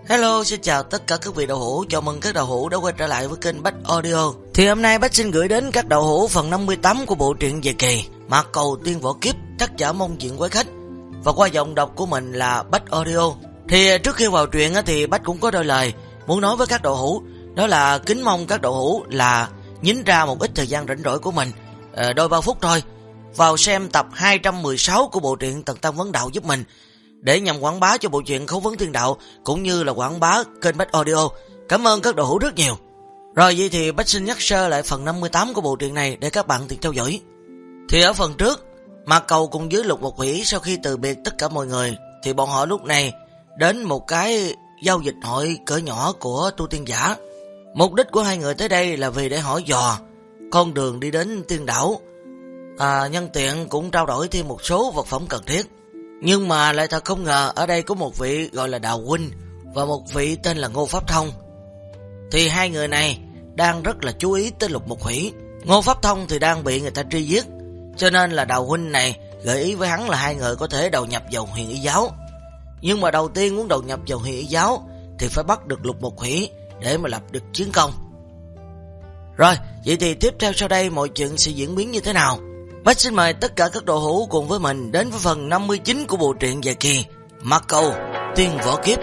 Hello, xin chào tất cả các vị đạo hữu, chào mừng các đạo hữu đã quay trở lại với kênh Bách Audio. Thì hôm nay Bách xin gửi đến các đạo hữu phần 58 của bộ truyện dài kỳ Mạc Cầu Tiên Võ Kiếp, tác giả Mông Diện Quái Khách, và qua giọng đọc của mình là Bách Audio. Thì trước khi vào truyện thì Bách cũng có đôi lời muốn nói với các đạo hữu, đó là kính mong các đạo hữu là nhín ra một ít thời gian rảnh rỗi của mình, đôi 3 phút thôi, vào xem tập 216 của bộ truyện Tần Tăng Vấn Đạo giúp mình, để nhằm quảng bá cho bộ truyện Khấu Vấn Tiên Đạo cũng như là quảng bá kênh Bách Audio. Cảm ơn các đạo hữu rất nhiều. Rồi vậy thì Bách xin nhắc sơ lại phần 58 của bộ truyện này để các bạn tiện theo dõi. Thì ở phần trước, Mạc Cầu cùng với Lục Mộc Hủy sau khi từ biệt tất cả mọi người thì bọn họ lúc này đến một cái giao dịch hội cỡ nhỏ của tu tiên giả. Mục đích của hai người tới đây là vì để hỏi dò con đường đi đến tiên đảo, nhân tiện cũng trao đổi thêm một số vật phẩm cần thiết. Nhưng mà lại thật không ngờ ở đây có một vị gọi là Đào Huynh và một vị tên là Ngô Pháp Thông. Thì hai người này đang rất là chú ý tới Lục Mộc Hủy. Ngô Pháp Thông thì đang bị người ta truy giết, cho nên là Đào Huynh này gợi ý với hắn là hai người có thể đầu nhập vào Huyền Y Giáo. Nhưng mà đầu tiên muốn đầu nhập vào Huyền Y Giáo thì phải bắt được Lục Mộc Hủy để mà lập được chiến công. Rồi, vậy thì tiếp theo sau đây mọi chuyện sẽ diễn biến như thế nào? Bách xin mời tất cả các đạo hữu cùng với mình đến với phần 59 của bộ truyện dài kỳ Mạc Cầu Tiên Võ Kiếp.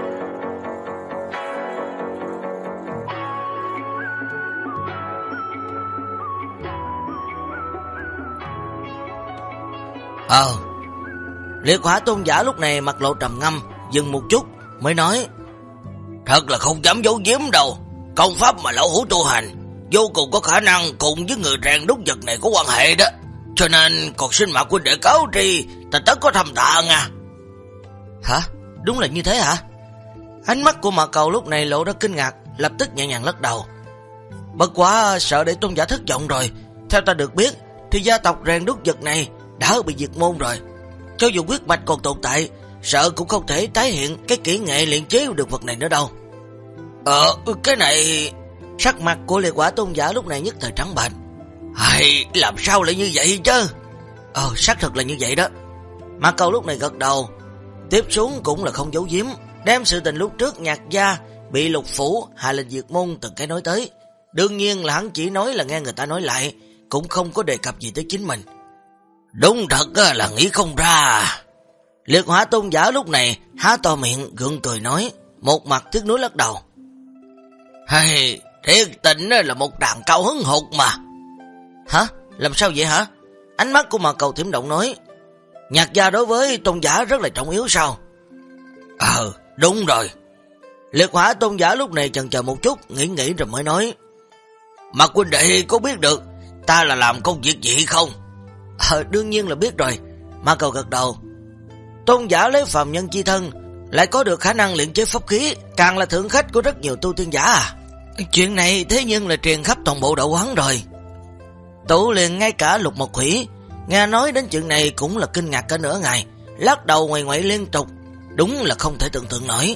Liệt Hỏa Tôn giả lúc này mặt lộ trầm ngâm, dừng một chút mới nói: thật là không dám giấu giếm đâu, công pháp mà lão hữu tu hành vô cùng có khả năng cùng với người rèn đúc vật này có quan hệ đó, cho nên còn xin Mạc huynh đệ cáo tri, ta tất có thầm tạ nha. Hả? Đúng là như thế hả? Ánh mắt của Mạc Cầu lúc này lộ ra kinh ngạc, lập tức nhẹ nhàng lắc đầu. Bất quá sợ để tôn giả thất vọng rồi, theo ta được biết thì gia tộc rèn đúc vật này đã bị diệt môn rồi. Cho dù huyết mạch còn tồn tại, sợ cũng không thể tái hiện cái kỹ nghệ luyện chế được vật này nữa đâu. Cái này... Sắc mặt của Liệt Hỏa Tôn giả lúc này nhất thời trắng bệch. Hay làm sao lại như vậy chứ? Xác thực là như vậy đó. Mạc Cầu lúc này gật đầu. Tiếp xuống cũng là không giấu giếm, đem sự tình lúc trước Nhạc gia bị Lục phủ hạ lệnh diệt môn từng cái nói tới. Đương nhiên là hắn chỉ nói là nghe người ta nói lại, cũng không có đề cập gì tới chính mình. Đúng thật là nghĩ không ra. Liệt Hỏa Tôn giả lúc này há to miệng gượng cười nói, một mặt tiếc nuối lắc đầu. Hay, thiệt tình là một đàn cao hứng hụt mà. Hả? Làm sao vậy hả? Ánh mắt của Mạc Cầu thiểm động nói, Nhạc gia đối với tôn giả rất là trọng yếu sao? Đúng rồi. Liệt Hỏa Tôn giả lúc này chần chờ một chút, nghĩ rồi mới nói, Mạc huynh đệ có biết được ta là làm công việc gì không? Đương nhiên là biết rồi. Mạc Cầu gật đầu. Tôn giả lấy phàm nhân chi thân, lại có được khả năng luyện chế pháp khí, càng là thượng khách của rất nhiều tu tiên giả à. Chuyện này thế nhưng là truyền khắp toàn bộ đạo quán rồi. Tụ liền ngay cả Lục Mộc Hủy nghe nói đến chuyện này cũng là kinh ngạc cả nửa ngày, lắc đầu ngoại ngoại liên tục, đúng là không thể tưởng tượng nổi.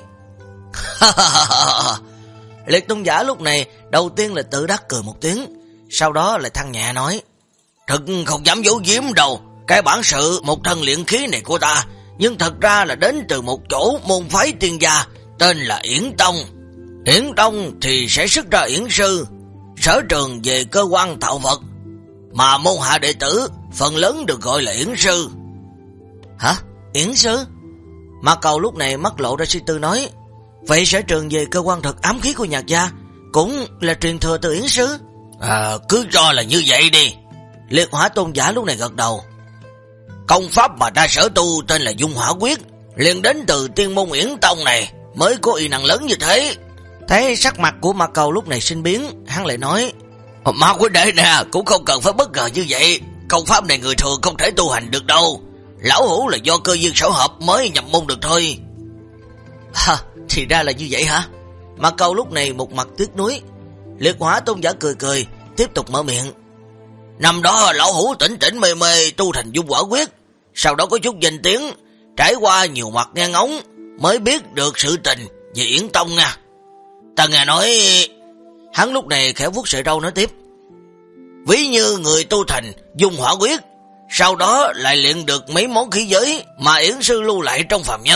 Liệt tôn giả lúc này đầu tiên là tự đắc cười một tiếng, sau đó lại than nhẹ nói, thật không dám giấu giếm đâu, cái bản sự một thân luyện khí này của ta, nhưng thật ra là đến từ một chỗ môn phái tiên gia tên là Yển Tông. Yển Tông thì sẽ xuất ra yển sư, sở trường về cơ quan tạo vật, mà môn hạ đệ tử phần lớn được gọi là yển sư. Hả? Yển sư? Mạc Cầu lúc này mắt lộ ra suy tư nói, vậy sở trường về cơ quan thực ám khí của Nhạc gia cũng là truyền thừa từ yển sư? Cứ cho là như vậy đi. Liệt Hỏa Tôn giả lúc này gật đầu. Công pháp mà ta sở tu tên là Dung Hỏa Quyết, liền đến từ tiên môn Yển Tông này mới có uy năng lớn như thế. Thấy sắc mặt của Mạc Cầu lúc này sinh biến, hắn lại nói, Mạc huynh đệ nè, cũng không cần phải bất ngờ như vậy, công pháp này người thường không thể tu hành được đâu, lão hữu là do cơ duyên xảo hợp mới nhập môn được thôi. Thì ra là như vậy hả? Mạc Cầu lúc này một mặt tiếc nuối. Liệt Hỏa Tôn giả cười cười, tiếp tục mở miệng, năm đó lão hữu tỉnh tỉnh mê mê tu thành Dung Hỏa Quyết, sau đó có chút danh tiếng, trải qua nhiều mặt nghe ngóng mới biết được sự tình về Yển Tông nha. Ta nghe nói... Hắn lúc này khẽ vuốt sợi râu nói tiếp, ví như người tu thành Dung Hỏa Quyết, sau đó lại luyện được mấy món khí giới mà yển sư lưu lại trong phàm nhân,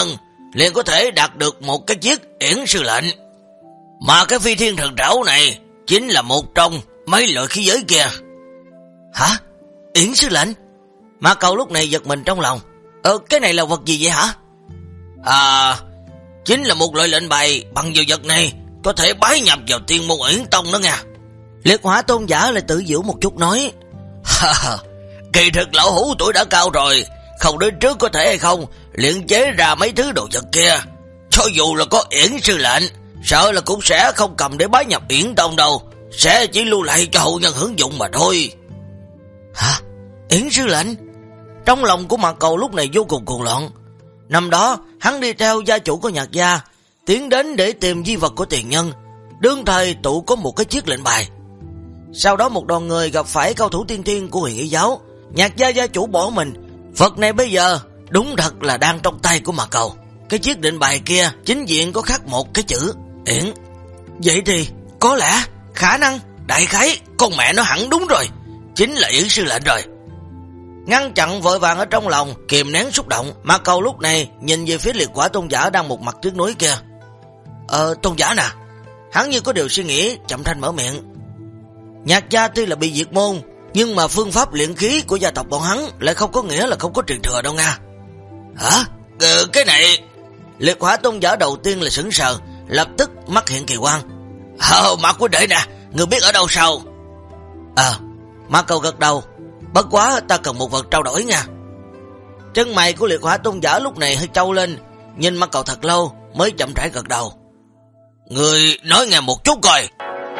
liền có thể đạt được một cái chiếc yển sư lệnh. Mà cái phi thiên thần trảo này chính là một trong mấy loại khí giới kia. Hả? Yển sư lệnh? Mạc Cầu lúc này giật mình trong lòng. Cái này là vật gì vậy hả? Chính là một loại lệnh bài bằng vào vật này có thể bái nhập vào Tiên Môn Yển Tông đó nha. Liệt Hỏa Tôn giả lại tự giễu một chút nói, kỳ thực lão hủ tuổi đã cao rồi, không đến trước có thể hay không luyện chế ra mấy thứ đồ vật kia. Cho dù là có yển sư lệnh, sợ là cũng sẽ không cầm để bái nhập Yển Tông đâu, sẽ chỉ lưu lại cho hậu nhân hưởng dụng mà thôi. Hả? Yển sư lệnh? Trong lòng của Mạc Cầu lúc này vô cùng cuồng loạn. Năm đó hắn đi theo gia chủ của Nhạc gia tiến đến để tìm di vật của tiền nhân, đương thời tụ có một cái chiếc lệnh bài. Sau đó một đoàn người gặp phải cao thủ tiên thiên của Huyền Ý giáo, Nhạc gia gia chủ bỏ mình. Vật này bây giờ đúng thật là đang trong tay của Mạc Cầu. Cái chiếc lệnh bài kia chính diện có khắc một cái chữ Yển. Vậy thì có lẽ khả năng đại khái con mẹ nó hẳn đúng rồi, chính là Yển sư lệnh rồi. Ngăn chặn vội vàng ở trong lòng, kìm nén xúc động, Mạc Cầu lúc này nhìn về phía Liệt Hỏa Tôn giả đang một mặt tiếc nuối kia. Tôn giả nè. Hắn như có điều suy nghĩ, chậm thanh mở miệng. Nhạc gia tuy là bị diệt môn, nhưng mà phương pháp luyện khí của gia tộc bọn hắn lại không có nghĩa là không có truyền thừa đâu nha. Hả? Cái này... Liệt Hỏa Tôn giả đầu tiên là sững sờ, lập tức mắt hiện kỳ quang. Mạc huynh đệ nè, người biết ở đâu sao? Mạc Cầu gật đầu. Bất quá ta cần một vật trao đổi nha. Chân mày của Liệt Hỏa Tôn giả lúc này hơi trâu lên, nhìn Mạc Cầu thật lâu mới chậm rãi gật đầu. Người nói nghe một chút coi.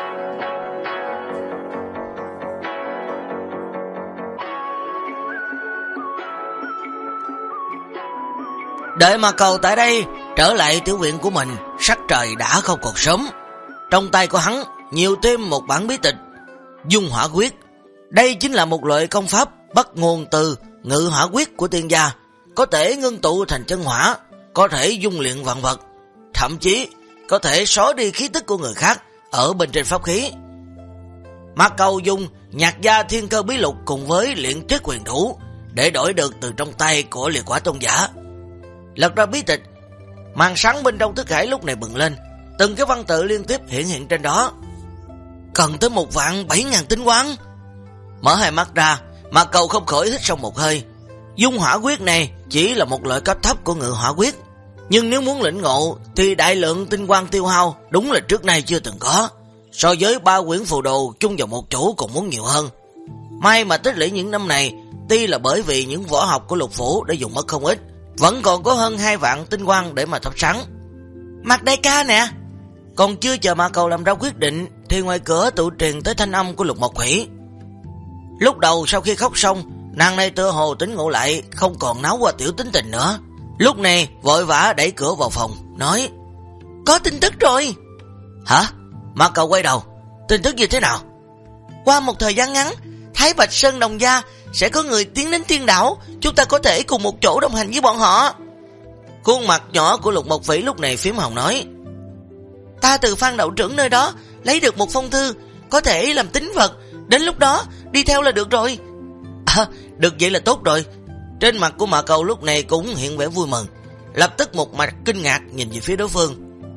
Đợi Mạc Cầu tại đây trở lại tiểu viện của mình, sắc trời đã không còn sớm. Trong tay của hắn nhiều thêm một bản bí tịch Dung Hỏa Quyết. Đây chính là một loại công pháp bắt nguồn từ Ngự Hỏa Quyết của tiên gia, có thể ngưng tụ thành chân hỏa, có thể dung luyện vạn vật, thậm chí có thể xóa đi khí tức của người khác ở bên trên pháp khí. Mạc Cầu dùng Nhạc gia Thiên Cơ Bí Lục cùng với luyện chất quyền thủ để đổi được từ trong tay của Liệt Hỏa Tôn giả. Lật ra bí tịch, màn sáng bên trong thức hải lúc này bừng lên, từng cái văn tự liên tiếp hiện trên đó. Cần tới 1.700.000 tinh quang. Mở hai mắt ra, Mạc Cầu không khỏi hít sâu một hơi. Dung Hỏa Quyết này chỉ là một loại cấp thấp của Ngự Hỏa Quyết, nhưng nếu muốn lĩnh ngộ thì đại lượng tinh quang tiêu hao đúng là trước nay chưa từng có. So với 3 quyển phù đồ chung vào một chỗ còn muốn nhiều hơn. May mà tích lũy những năm này, tuy là bởi vì những võ học của Lục phủ đã dùng mất không ít, vẫn còn có hơn 2 vạn tinh quang để mà thắp sáng. Mạc đại ca nè. Còn chưa chờ Mạc Cầu làm ra quyết định thì ngoài cửa tự truyền tới thanh âm của Lục Mộc Hủy. Lúc đầu sau khi khóc xong, nàng này tựa hồ tỉnh ngộ lại, không còn náo qua tiểu tính tình nữa. Lúc này vội vã đẩy cửa vào phòng, nói: Có tin tức rồi. Hả? Mạc Cầu quay đầu. Tin tức như thế nào? Qua một thời gian ngắn, Thái Bạch Sơn Đồng gia sẽ có người tiến đến Tiên Đảo, chúng ta có thể cùng một chỗ đồng hành với bọn họ. Khuôn mặt nhỏ của Lục Mộc Phỉ lúc này phím hồng nói: Ta từ Phan đạo trưởng nơi đó lấy được một phong thư, có thể làm tín vật, đến lúc đó đi theo là được rồi. Được vậy là tốt rồi. Trên mặt của Mạc Cầu lúc này cũng hiện vẻ vui mừng, lập tức một mặt kinh ngạc nhìn về phía đối phương.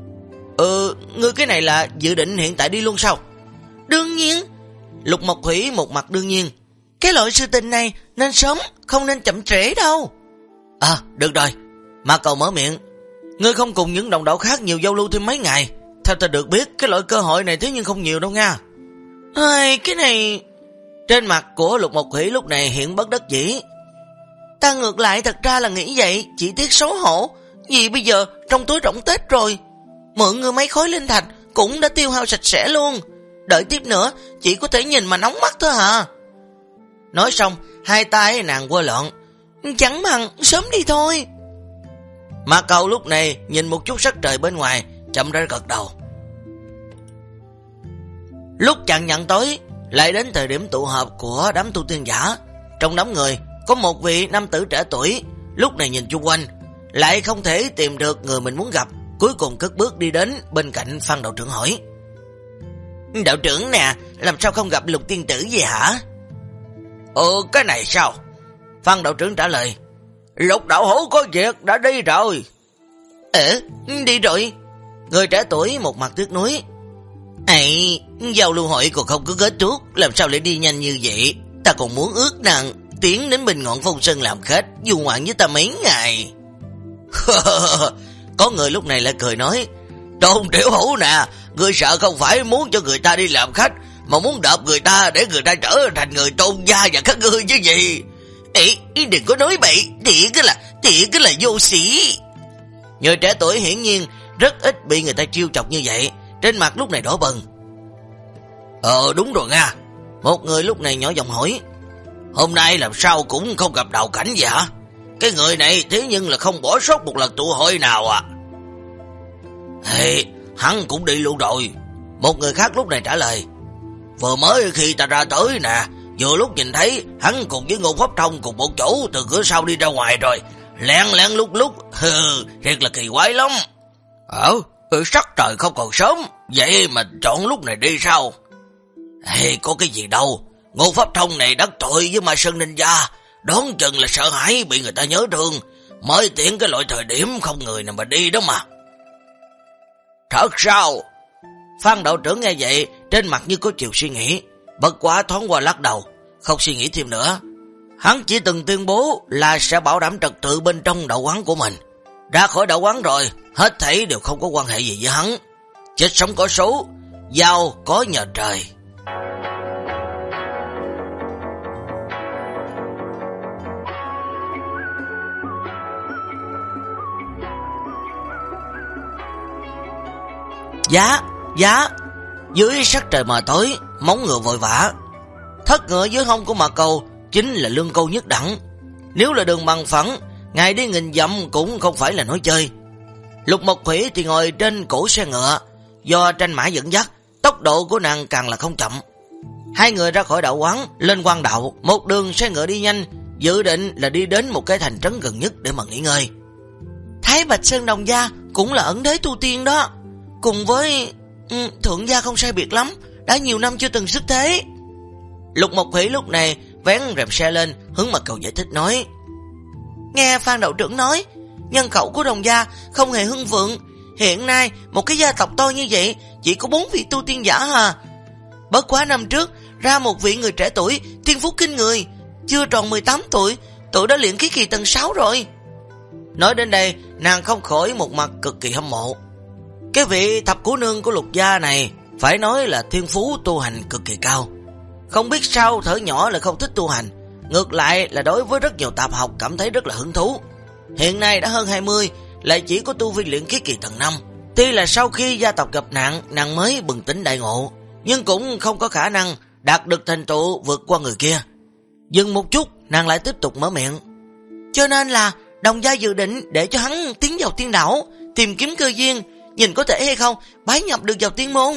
Ngươi cái này là dự định hiện tại đi luôn sao? Đương nhiên. Lục Mộc Hủy một mặt đương nhiên. Cái loại sự tình này nên sớm, không nên chậm trễ đâu. Được rồi. Mạc Cầu mở miệng. Ngươi không cùng những đồng đạo khác nhiều giao lưu thêm mấy ngày. Theo ta được biết, cái loại cơ hội này thế nhưng không nhiều đâu nha. Cái này... Trên mặt của Lục Mộc Hủy lúc này hiện bất đắc dĩ. Ta ngược lại thật ra là nghĩ vậy, chỉ tiếc xấu hổ. Vì bây giờ trong túi rỗng Tết rồi. Mượn người mấy khối linh thạch cũng đã tiêu hao sạch sẽ luôn. Đợi tiếp nữa chỉ có thể nhìn mà nóng mắt thôi hả? Nói xong, hai tay nàng quơ loạn. Chẳng bằng sớm đi thôi. Mạc Cầu lúc này nhìn một chút sắc trời bên ngoài, chậm rãi gật đầu. Lúc chạng nhận tối, lại đến thời điểm tụ họp của đám tu tiên giả. Trong đám người có một vị nam tử trẻ tuổi, lúc này nhìn chung quanh lại không thể tìm được người mình muốn gặp, cuối cùng cất bước đi đến bên cạnh Phan đạo trưởng hỏi: Đạo trưởng nè, làm sao không gặp Lục tiên tử gì hả? Cái này sao? Phan đạo trưởng trả lời: Lục đạo hữu có việc đã đi rồi. Đi rồi. Người trẻ tuổi một mặt tiếc nuối. Ấy, giao lưu hội còn không có kết thúc, làm sao lại đi nhanh như vậy? Ta còn muốn ước nàng tiến đến Bình Ngọn Phong Sơn làm khách, du ngoạn với ta mấy ngày. Có người lúc này lại cười nói, Tôn Tiểu Hữu nè, ngươi sợ không phải muốn cho người ta đi làm khách, mà muốn đập người ta để người ta trở thành người tôn gia và các ngươi chứ gì. Ê, đừng có nói bậy, thiệt là vô sĩ. Người trẻ tuổi hiển nhiên rất ít bị người ta trêu chọc như vậy, trên mặt lúc này đỏ bừng. Đúng rồi nha. Một người lúc này nhỏ giọng hỏi, hôm nay làm sao cũng không gặp Đào Cảnh vậy hả? Cái người này thế nhưng là không bỏ sót một lần tụ hội nào à? Hắn cũng đi luôn rồi. Một người khác lúc này trả lời, vừa mới khi ta ra tới nè, vừa lúc nhìn thấy hắn cùng với Ngô Pháp Thông cùng một chỗ từ cửa sau đi ra ngoài rồi, lén lúc, thiệt là kỳ quái lắm. Sắc trời không còn sớm, vậy mà chọn lúc này đi sao? Có cái gì đâu, Ngô Pháp Thông này đắc tội với Ma Sơn Ninh Gia, đoán chừng là sợ hãi bị người ta nhớ thương, mới tiện cái loại thời điểm không người nào mà đi đó mà. Thật sao? Phan đạo trưởng nghe vậy, trên mặt như có chiều suy nghĩ, bất quá thoáng qua lắc đầu, không suy nghĩ thêm nữa. Hắn chỉ từng tuyên bố là sẽ bảo đảm trật tự bên trong đạo quán của mình. Ra khỏi đạo quán rồi, hết thảy đều không có quan hệ gì với hắn. Chết sống có số, giao có nhờ trời. Giá. Dưới sắc trời mờ tối, móng ngựa vội vã. Thất ngựa dưới hông của Mạc Cầu chính là lương câu nhất đẳng. Nếu là đường bằng phẳng, ngày đi nghìn dặm cũng không phải là nói chơi. Lục Mộc Thủy thì ngồi trên cổ xe ngựa, do tranh mã dẫn dắt, tốc độ của nàng càng là không chậm. Hai người ra khỏi đạo quán, lên quan đạo, một đường xe ngựa đi nhanh, dự định là đi đến một cái thành trấn gần nhất để mà nghỉ ngơi. Thái Bạch Sơn Đồng Gia cũng là ẩn đế tu tiên đó, cùng với thượng gia không sai biệt lắm, đã nhiều năm chưa từng xuất thế. Lục Mộc Thủy lúc này vén rèm xe lên, hướng Mạc Cầu giải thích nói, nghe Phan đạo trưởng nói, nhân khẩu của Đồng Gia không hề hưng vượng, hiện nay một cái gia tộc to như vậy chỉ có 4 vị tu tiên giả à. Bất quá năm trước ra một vị người trẻ tuổi tiên phú kinh người, chưa tròn 18 tuổi đã luyện khí kỳ tầng 6 rồi. Nói đến đây, nàng không khỏi một mặt cực kỳ hâm mộ. Cái vị thập cửu nương của Lục gia này phải nói là thiên phú tu hành cực kỳ cao. Không biết sao thở nhỏ là không thích tu hành, ngược lại là đối với rất nhiều tạp học cảm thấy rất là hứng thú. Hiện nay đã hơn 20, lại chỉ có tu vi luyện khí kỳ tầng 5. Tuy là sau khi gia tộc gặp nạn, nàng mới bừng tỉnh đại ngộ, nhưng cũng không có khả năng đạt được thành tựu vượt qua người kia. Dừng một chút, nàng lại tiếp tục mở miệng. Cho nên là Đồng gia dự định để cho hắn tiến vào tiên đảo, tìm kiếm cơ duyên, nhìn có thể hay không bái nhập được vào tiên môn.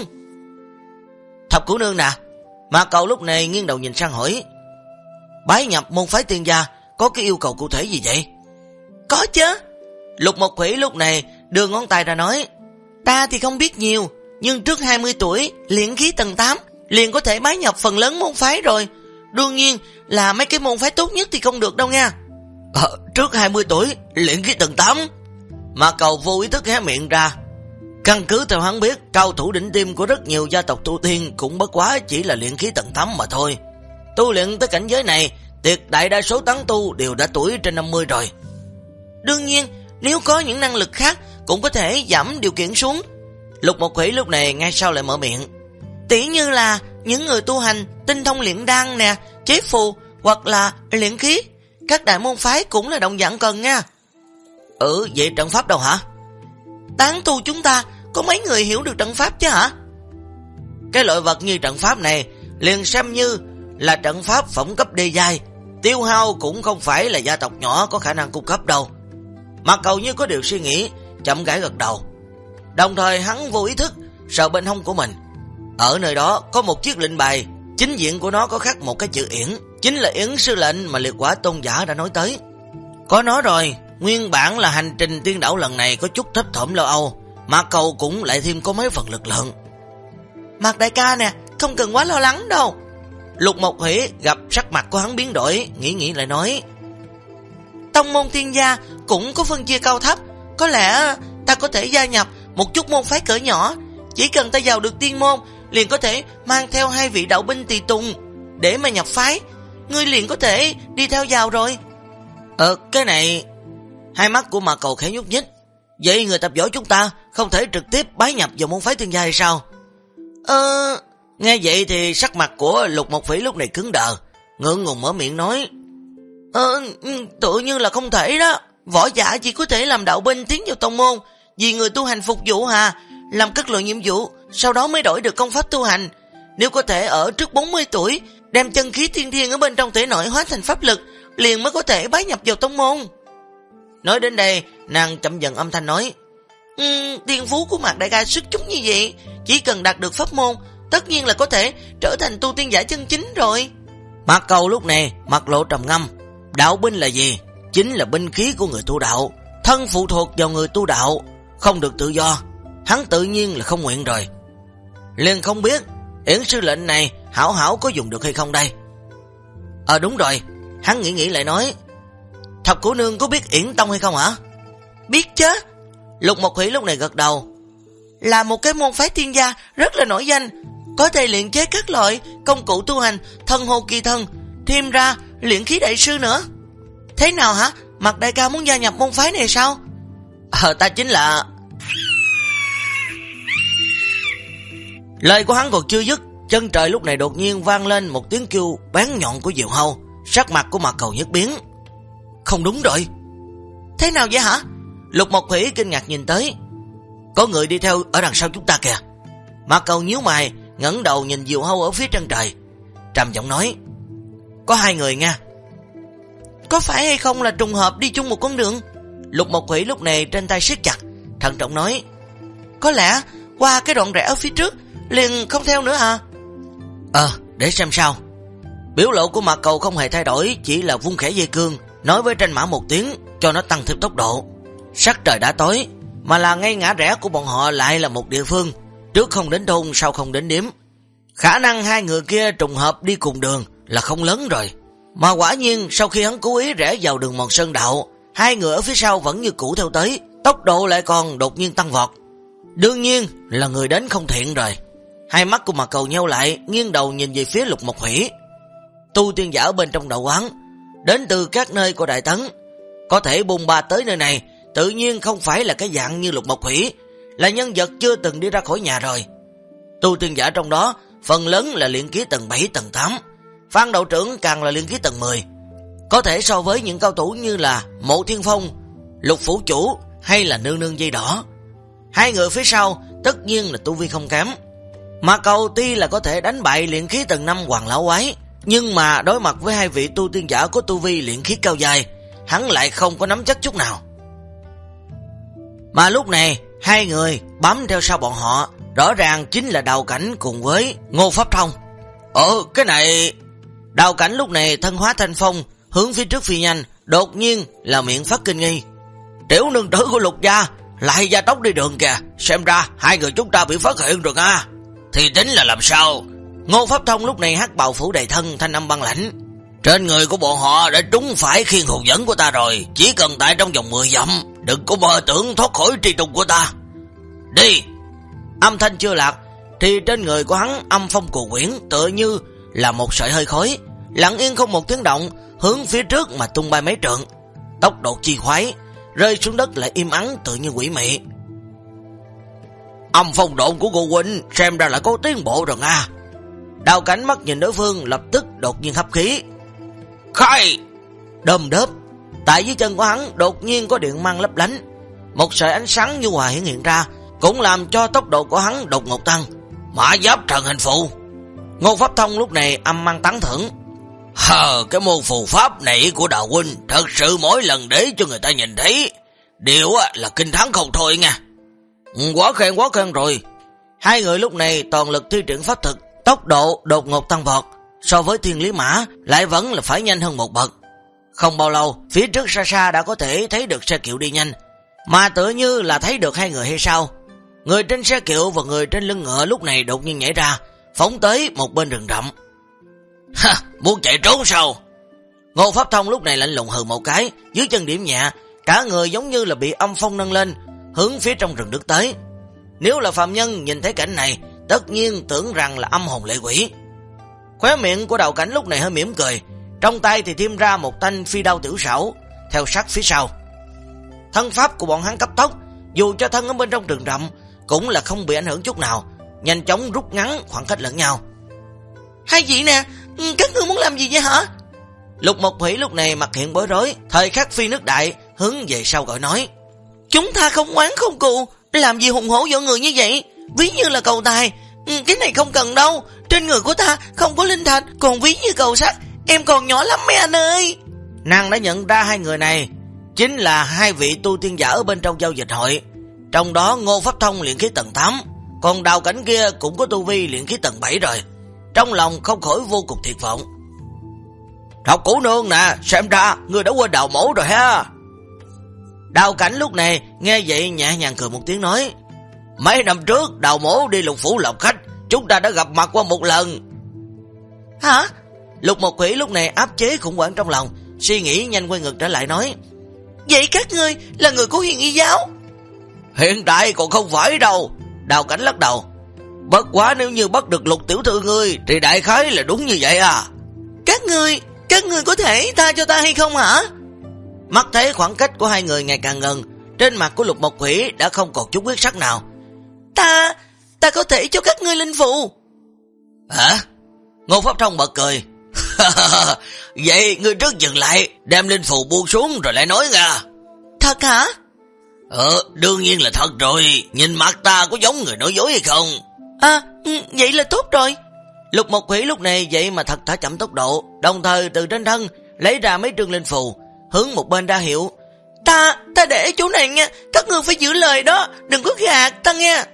Thập cửu nương nè. Mạc Cầu lúc này nghiêng đầu nhìn sang hỏi, bái nhập môn phái tiên gia có cái yêu cầu cụ thể gì vậy? Có chứ. Lục Mộc Thủy lúc này đưa ngón tay ra nói, ta thì không biết nhiều, nhưng trước 20 tuổi luyện khí tầng 8 liền có thể bái nhập phần lớn môn phái rồi. Đương nhiên là mấy cái môn phái tốt nhất thì không được đâu nha. Trước 20 tuổi luyện khí tầng 8? Mạc Cầu vô ý thức hé miệng ra. Căn cứ theo hắn biết, cao thủ đỉnh tiêm của rất nhiều gia tộc tu tiên cũng bất quá chỉ là luyện khí tầng 8 mà thôi. Tu luyện tới cảnh giới này, tuyệt đại đa số tán tu đều đã tuổi trên 50 rồi. Đương nhiên, nếu có những năng lực khác cũng có thể giảm điều kiện xuống. Lục Mộc Thủy lúc này ngay sau lại mở miệng. Tỉ như là những người tu hành tinh thông luyện đan nè, chế phù hoặc là luyện khí, các đại môn phái cũng là đồng dạng cần nha. Vậy trận pháp đâu hả? Tán tu chúng ta có mấy người hiểu được trận pháp chứ hả? Cái loại vật như trận pháp này liền xem như là trận pháp phẩm cấp đê giai, tiêu hao cũng không phải là gia tộc nhỏ có khả năng cung cấp đâu. Mạc Cầu như có điều suy nghĩ, chậm rãi gật đầu. Đồng thời hắn vô ý thức sờ bên hông của mình. Ở nơi đó có một chiếc lệnh bài, chính diện của nó có khắc một cái chữ Yển, chính là Yển sư lệnh mà Liệt Quả tôn giả đã nói tới. Có nó rồi, nguyên bản là hành trình tiên đảo lần này có chút thấp thỏm lo âu, Mạc Cầu cũng lại thêm có mấy phần lực lượng. Mạc đại ca nè, không cần quá lo lắng đâu. Lục Mộc Thủy gặp sắc mặt của hắn biến đổi, nghĩ lại nói, tông môn tiên gia cũng có phân chia cao thấp, có lẽ ta có thể gia nhập một chút môn phái cỡ nhỏ. Chỉ cần ta vào được tiên môn, liền có thể mang theo 2 vị đạo binh tùy tùng để mà nhập phái. Ngươi liền có thể đi theo vào rồi. Cái này... Hai mắt của Mạc Cầu khẽ nhúc nhích. Vậy người tập võ chúng ta không thể trực tiếp bái nhập vào môn phái Tiên gia hay sao? Nghe vậy thì sắc mặt của Lục Mộc Phỉ lúc này cứng đờ, ngượng ngùng mở miệng nói. Tự như là không thể đó. Võ giả chỉ có thể làm đạo binh tiến vào tông môn, vì người tu hành phục vụ làm các loại nhiệm vụ, sau đó mới đổi được công pháp tu hành. Nếu có thể ở trước 40 tuổi, đem chân khí tiên thiên ở bên trong thể nội hóa thành pháp lực, liền mới có thể bái nhập vào tông môn. Nói đến đây, nàng chậm dần âm thanh nói. Tiên phú của Mạc đại ca xuất chúng như vậy, chỉ cần đạt được pháp môn, tất nhiên là có thể trở thành tu tiên giả chân chính rồi. Mạc Cầu lúc này mặt lộ trầm ngâm. Đạo binh là gì? Chính là binh khí của người tu đạo, thân phụ thuộc vào người tu đạo, không được tự do. Hắn tự nhiên là không nguyện rồi. Liền không biết Yển sư lệnh này hảo hảo có dùng được hay không đây? Đúng rồi. Hắn nghĩ lại nói. Thập Cô Nương có biết Yển Tông hay không hả? Biết chứ. Lục Mộc Thủy lúc này gật đầu. Là một cái môn phái tiên gia rất là nổi danh, có thể luyện chế các loại công cụ tu hành, thân hô kỳ thân, thêm ra luyện khí đại sư nữa. Thế nào hả? Mạc đại ca muốn gia nhập môn phái này sao? Ta chính là... Lời của hắn còn chưa dứt, chân trời lúc này đột nhiên vang lên một tiếng kêu bén nhọn của diều hâu. Sắc mặt của Mạc Cầu nhất biến. Không đúng rồi. Thế nào vậy hả? Lục Mộc Thủy kinh ngạc nhìn tới. Có người đi theo ở đằng sau chúng ta kìa. Mạc Cầu nhíu mày, ngẩng đầu nhìn diều hâu ở phía chân trời, trầm giọng nói. Có 2 người nha. Có phải hay không là trùng hợp đi chung một con đường? Lục Mộc Thủy lúc này trên tay siết chặt, thận trọng nói. Có lẽ qua cái đoạn rẽ ở phía trước liền không theo nữa hả? Để xem sao. Biểu lộ của Mạc Cầu không hề thay đổi, chỉ là vung khẽ dây cương, nói với tranh mã một tiếng cho nó tăng thêm tốc độ. Sắc trời đã tối, mà là ngay ngã rẽ của bọn họ lại là một địa phương, trước không đến thôn, sau không đến điếm. Khả năng 2 người kia trùng hợp đi cùng đường là không lớn rồi. Mà quả nhiên sau khi hắn cố ý rẽ vào đường mòn sơn đạo, 2 người ở phía sau vẫn như cũ theo tới, tốc độ lại còn đột nhiên tăng vọt. Đương nhiên là người đến không thiện rồi. Hai mắt của Mạc Cầu nheo lại, nghiêng đầu nhìn về phía Lục Mộc Thủy. Tu tiên giả ở bên trong đạo quán, đến từ các nơi của Đại Tấn, có thể bùng ba tới nơi này, tự nhiên không phải là cái dạng như Lục Mộc Thủy, là nhân vật chưa từng đi ra khỏi nhà rồi. Tu tiên giả trong đó phần lớn là luyện khí tầng 7, tầng 8, Phan đạo trưởng càng là luyện khí tầng 10, có thể so với những cao thủ như là Mộ Thiên Phong, Lục Phủ Chủ hay là Nương Nương Dây Đỏ. 2 người phía sau tất nhiên là tu vi không kém. Mạc Cầu tuy là có thể đánh bại luyện khí tầng 5 Hoàng Lão Quái, nhưng mà đối mặt với 2 vị tu tiên giả có tu vi luyện khí cao dài, hắn lại không có nắm chắc chút nào. Mà lúc này 2 người bám theo sau bọn họ, rõ ràng chính là Đào Cảnh cùng với Ngô Pháp Thông. Cái này... Đào Cảnh lúc này thân hóa thanh phong, hướng phía trước phi nhanh, đột nhiên là miệng phát kinh nghi. Tiểu nương tử của Lục gia lại gia tốc đi đường kìa, xem ra 2 người chúng ta bị phát hiện rồi nha. Thì tính là làm sao? Ngô Pháp Thông lúc này hắc bào phủ đầy thân, thanh âm băng lãnh. Trên người của bọn họ đã trúng phải khiên hồn dẫn của ta rồi, chỉ cần tại trong vòng 10 dặm, đừng có mơ tưởng thoát khỏi truy tung của ta. Đi! Âm thanh chưa lạc, thì trên người của hắn âm phong cù quyển tựa như là một sợi hơi khói, lặng yên không một tiếng động, hướng phía trước mà tung bay mấy trượng. Tốc độ chi khoái, rơi xuống đất lại im ắng tự như quỷ mị. Âm phong độn của cô huynh xem ra là có tiến bộ rồi nha. Đào Cảnh mắt nhìn đối phương, lập tức đột nhiên hấp khí. Khai! Đơm đớp, tại dưới chân của hắn đột nhiên có điện mang lấp lánh, một sợi ánh sáng nhu hòa hiện ra, cũng làm cho tốc độ của hắn đột ngột tăng. Mã giáp thần hình phụ. Ngô Pháp Thông lúc này âm mang tán thưởng. Cái môn phù pháp này của Đào huynh thật sự mỗi lần để cho người ta nhìn thấy điều là kinh thắng không thôi nha. Quá khen rồi. 2 người lúc này toàn lực thi triển pháp thực, tốc độ đột ngột tăng vọt, so với Thiên Lý Mã lại vẫn là phải nhanh hơn một bậc. Không bao lâu, phía trước xa xa đã có thể thấy được xe kiệu đi nhanh, mà tựa như là thấy được 2 người hay sao. Người trên xe kiệu và người trên lưng ngựa lúc này đột nhiên nhảy ra, phóng tới một bên rừng rậm. Muốn chạy trốn sao? Ngô Pháp Thông lúc này lạnh lùng hừ một cái, dưới chân điểm nhẹ, cả người giống như là bị âm phong nâng lên, hướng phía trong rừng nước tới. Nếu là phàm nhân nhìn thấy cảnh này, tất nhiên tưởng rằng là âm hồn lệ quỷ. Khóe miệng của Đào Cảnh lúc này hơi mỉm cười, trong tay thì thêm ra một thanh phi đao tiểu xảo, theo sát phía sau. Thân pháp của bọn hắn cấp tốc, dù cho thân ở bên trong rừng rậm cũng là không bị ảnh hưởng chút nào, nhanh chóng rút ngắn khoảng cách lẫn nhau. Hai vị nè, các ngươi muốn làm gì vậy hả? Lục Mộc Thủy lúc này mặt hiện bối rối, thời khắc phi nước đại hướng về sau gọi nói: Chúng ta không oán không cù, làm gì hùng hổ võ người như vậy? Ví như là cầu tài, cái này không cần đâu. Trên người của ta không có linh thạch, còn ví như cầu sắt, em còn nhỏ lắm mấy anh ơi. Nàng đã nhận ra hai người này chính là hai vị tu tiên giả ở bên trong giao dịch hội. Trong đó Ngô Pháp Thông luyện khí tầng 8, còn Đào Cảnh kia cũng có tu vi luyện khí tầng 7 rồi. Trong lòng không khỏi vô cùng tuyệt vọng. Đào Cổ Nương nè, xem ra ngươi đã quên Đào Mổ rồi ha. Đào Cảnh lúc này nghe vậy nhẹ nhàng cười một tiếng nói: Mấy năm trước Đào Mổ đi Lục Phủ làm khách, chúng ta đã gặp mặt qua một lần. Hả? Lục Mộc Thủy lúc này áp chế khủng hoảng trong lòng, suy nghĩ nhanh quay ngược trở lại nói: Vậy các ngươi là người của Huyền Y giáo? Hiện tại còn không phải đâu. Đào Cảnh lắc đầu: Bất quá nếu như bắt được Lục tiểu thư ngươi thì đại khái là đúng như vậy à. Các ngươi có thể tha cho ta hay không hả? Mắt thấy khoảng cách của hai người ngày càng gần, trên mặt của Lục Mộc Thủy đã không còn chút quyết sắc nào. Ta có thể cho các ngươi linh phù. Hả? Ngô Pháp Thông bật cười. Vậy ngươi trước dừng lại, đem linh phù buông xuống rồi lại nói nha. Thật hả? Đương nhiên là thật rồi. Nhìn mặt ta có giống người nói dối hay không? Vậy là tốt rồi. Lục Mộc Thủy lúc này vậy mà thật thả chậm tốc độ, đồng thời từ trên thân lấy ra mấy trương linh phù, hướng một bên ra hiệu: Ta để chỗ này nha, các ngươi phải giữ lời đó, đừng có gạt ta nghe.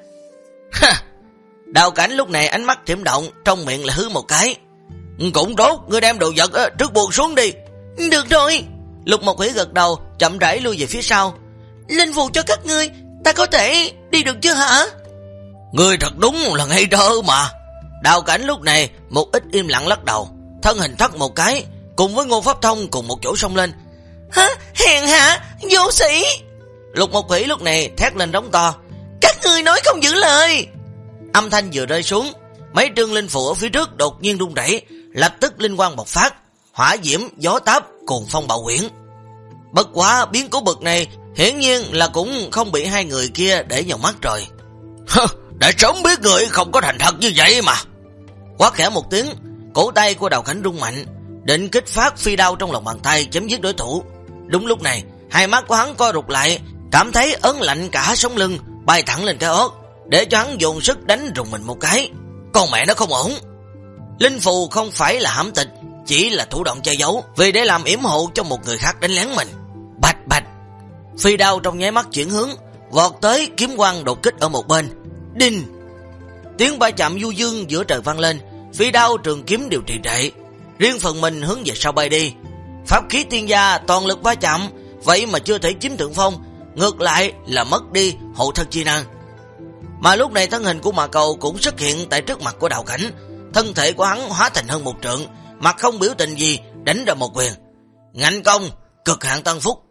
Đào Cảnh lúc này ánh mắt thiểm động, trong miệng là hứ một cái: Cũng tốt, ngươi đem đồ vật trước buông xuống đi. Được rồi. Lục Mộc Thủy gật đầu, chậm rãi lui về phía sau. Linh phù cho các ngươi, ta có thể đi được chưa hả? Ngươi thật đúng là ngây thơ mà. Đào Cảnh lúc này một ít im lặng lắc đầu, thân hình thắt một cái, cùng với Ngô Pháp Thông cùng một chỗ xông lên. Hả? Hèn hạ, vô sĩ. Lục Mộc Thủy lúc này thét lên đống to: Các ngươi nói không giữ lời. Âm thanh vừa rơi xuống, mấy trương linh phù ở phía trước đột nhiên rung rẩy, lập tức linh quang bộc phát, hỏa diễm, gió táp, cuồng phong bạo quyển. Bất quá biến cố bực này hiển nhiên là cũng không bị hai người kia để vào mắt rồi. Đã sớm biết người không có thành thật như vậy mà. Quát khẽ một tiếng, cổ tay của Đào Cảnh rung mạnh, định kích phát phi đao trong lòng bàn tay chém giết đối thủ. Đúng lúc này, hai mắt của hắn co rụt lại, cảm thấy ớn lạnh cả sống lưng, bay thẳng lên cái ớt, để cho hắn dồn sức đánh rùng mình một cái. Con mẹ nó không ổn. Linh phù không phải là hãm tịch, chỉ là thủ đoạn che giấu, vì để làm yểm hộ cho một người khác đánh lén mình. Bạch bạch, phi đao trong nháy mắt chuyển hướng, vọt tới, kiếm quang đột kích ở một bên. Đinh, tiếng va chạm du dương giữa trời vang lên, phi đao trường kiếm đều trì trệ, riêng phần mình hướng về sau bay đi. Pháp khí tiên gia toàn lực va chạm, vậy mà chưa thể chiếm thượng phong, ngược lại là mất đi hộ thân chi năng. Mà lúc này thân hình của Mạc Cầu cũng xuất hiện tại trước mặt của Đào Cảnh, thân thể của hắn hóa thành hơn một trượng, mặt không biểu tình gì, đánh ra một quyền. Ngạnh công, cực hạn tăng phúc.